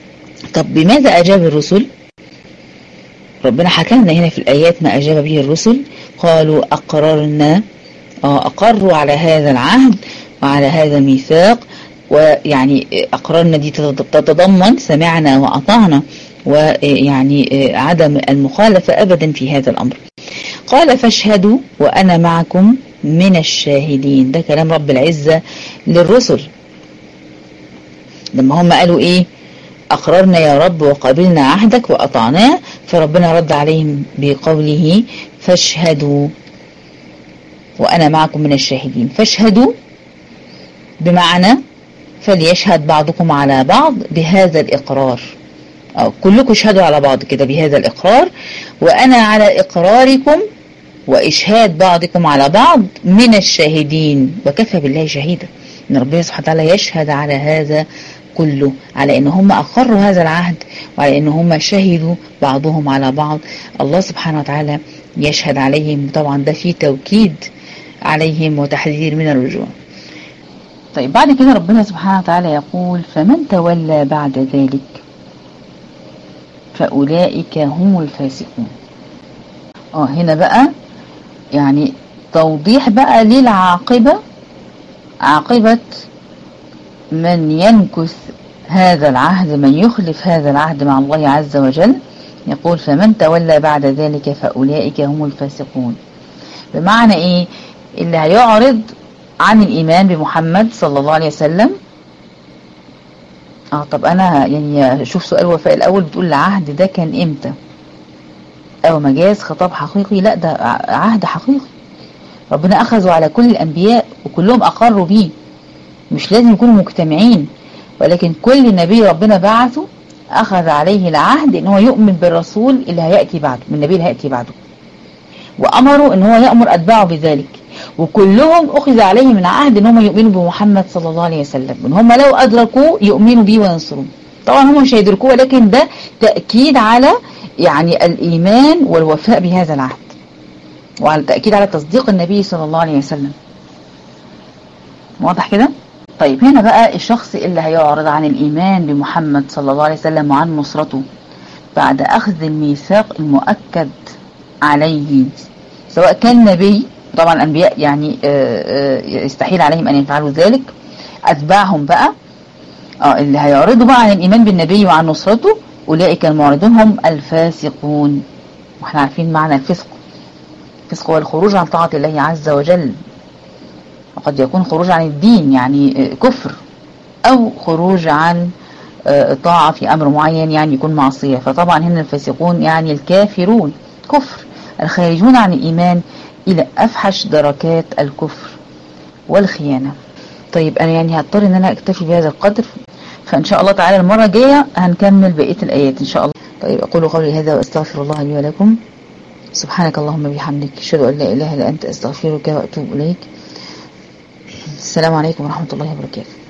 طب بماذا أجاب الرسل؟ ربنا حكى لنا هنا في الآيات ما أجاب به الرسل. قالوا أقررنا، أقروا على هذا العهد وعلى هذا الميثاق. ويعني أقررنا دي تتضمن سمعنا وأطعنا، ويعني عدم المخالفة أبدا في هذا الأمر. قال فاشهدوا وأنا معكم من الشاهدين. ده كلام رب العزة للرسل لما هم قالوا إيه؟ أقررنا يا رب وقبلنا عهدك وأطعناه، فربنا رد عليهم بقوله فاشهدوا وأنا معكم من الشاهدين. فاشهدوا بمعنى فليشهد بعضكم على بعض بهذا الإقرار، أو كلكم اشهدوا على بعض كده بهذا الإقرار، وأنا على إقراركم وإشهاد بعضكم على بعض من الشاهدين، وكفى بالله شهيدا. إن ربنا سبحانه وتعالى يشهد على هذا كله، على إن هم أقروا هذا العهد وعلى إن هم شهدوا بعضهم على بعض. الله سبحانه وتعالى يشهد عليهم، طبعا ده فيه توكيد عليهم وتحذير من الرجوع. طيب بعد كده ربنا سبحانه وتعالى يقول فمن تولى بعد ذلك فأولئك هم الفاسقون. هنا بقى يعني توضيح بقى للعاقبة، عاقبة من ينكث هذا العهد، من يخلف هذا العهد مع الله عز وجل. يقول فمن تولى بعد ذلك فأولئك هم الفاسقون. بمعنى ايه؟ اللي هيعرض عن الإيمان بمحمد صلى الله عليه وسلم. طب أنا يعني شوف سؤال وفاء الأول، بتقول العهد ده كان إمتى؟ أو مجاز خطاب حقيقي؟ لا، ده عهد حقيقي ربنا أخذوا على كل الأنبياء وكلهم أقروا بيه، مش لازم يكونوا مجتمعين، ولكن كل نبي ربنا بعثه أخذ عليه العهد إن هو يؤمن بالرسول اللي هيأتي بعده، من النبي اللي هيأتي بعده، وأمروا إن هو يأمر أتباعه بذلك. وكلهم أخذ عليهم العهد إن هم يؤمنوا بمحمد صلى الله عليه وسلم، إن هم لو أدركوه يؤمنوا به وينصروه. طبعا هم مش هيدركوه، ولكن ده تأكيد على يعني الإيمان والوفاء بهذا العهد، وعلى التأكيد على تصديق النبي صلى الله عليه وسلم. واضح كده؟ طيب هنا بقى الشخص اللي هيعرض عن الإيمان بمحمد صلى الله عليه وسلم وعن نصرته بعد أخذ الميثاق المؤكد عليه، سواء كان نبي، طبعا الأنبياء يعني يستحيل عليهم أن يفعلوا ذلك، أتباعهم بقى اللي هيعرضوا بقى عن الإيمان بالنبي وعن نصرته، أولئك المعرضون هم الفاسقون. واحنا عارفين معنى الفسق. الفسق هو الخروج عن طاعة الله عز وجل، وقد يكون خروج عن الدين يعني كفر، أو خروج عن طاعة في أمر معين يعني يكون معصية. فطبعا هنا الفاسقون يعني الكافرون، كفر، الخارجون عن الإيمان إلى أفحش دركات الكفر والخيانة. طيب أنا يعني هضطر إن أنا أكتفي بهذا القدر، فإن شاء الله تعالى المرة الجاية هنكمل بقية الآيات إن شاء الله. طيب أقول قولي هذا وأستغفر الله لي ولكم. سبحانك اللهم بحمدك، أشهد أن لا إله إلا أنت، أستغفرك وأتوب إليك. السلام عليكم ورحمة الله وبركاته.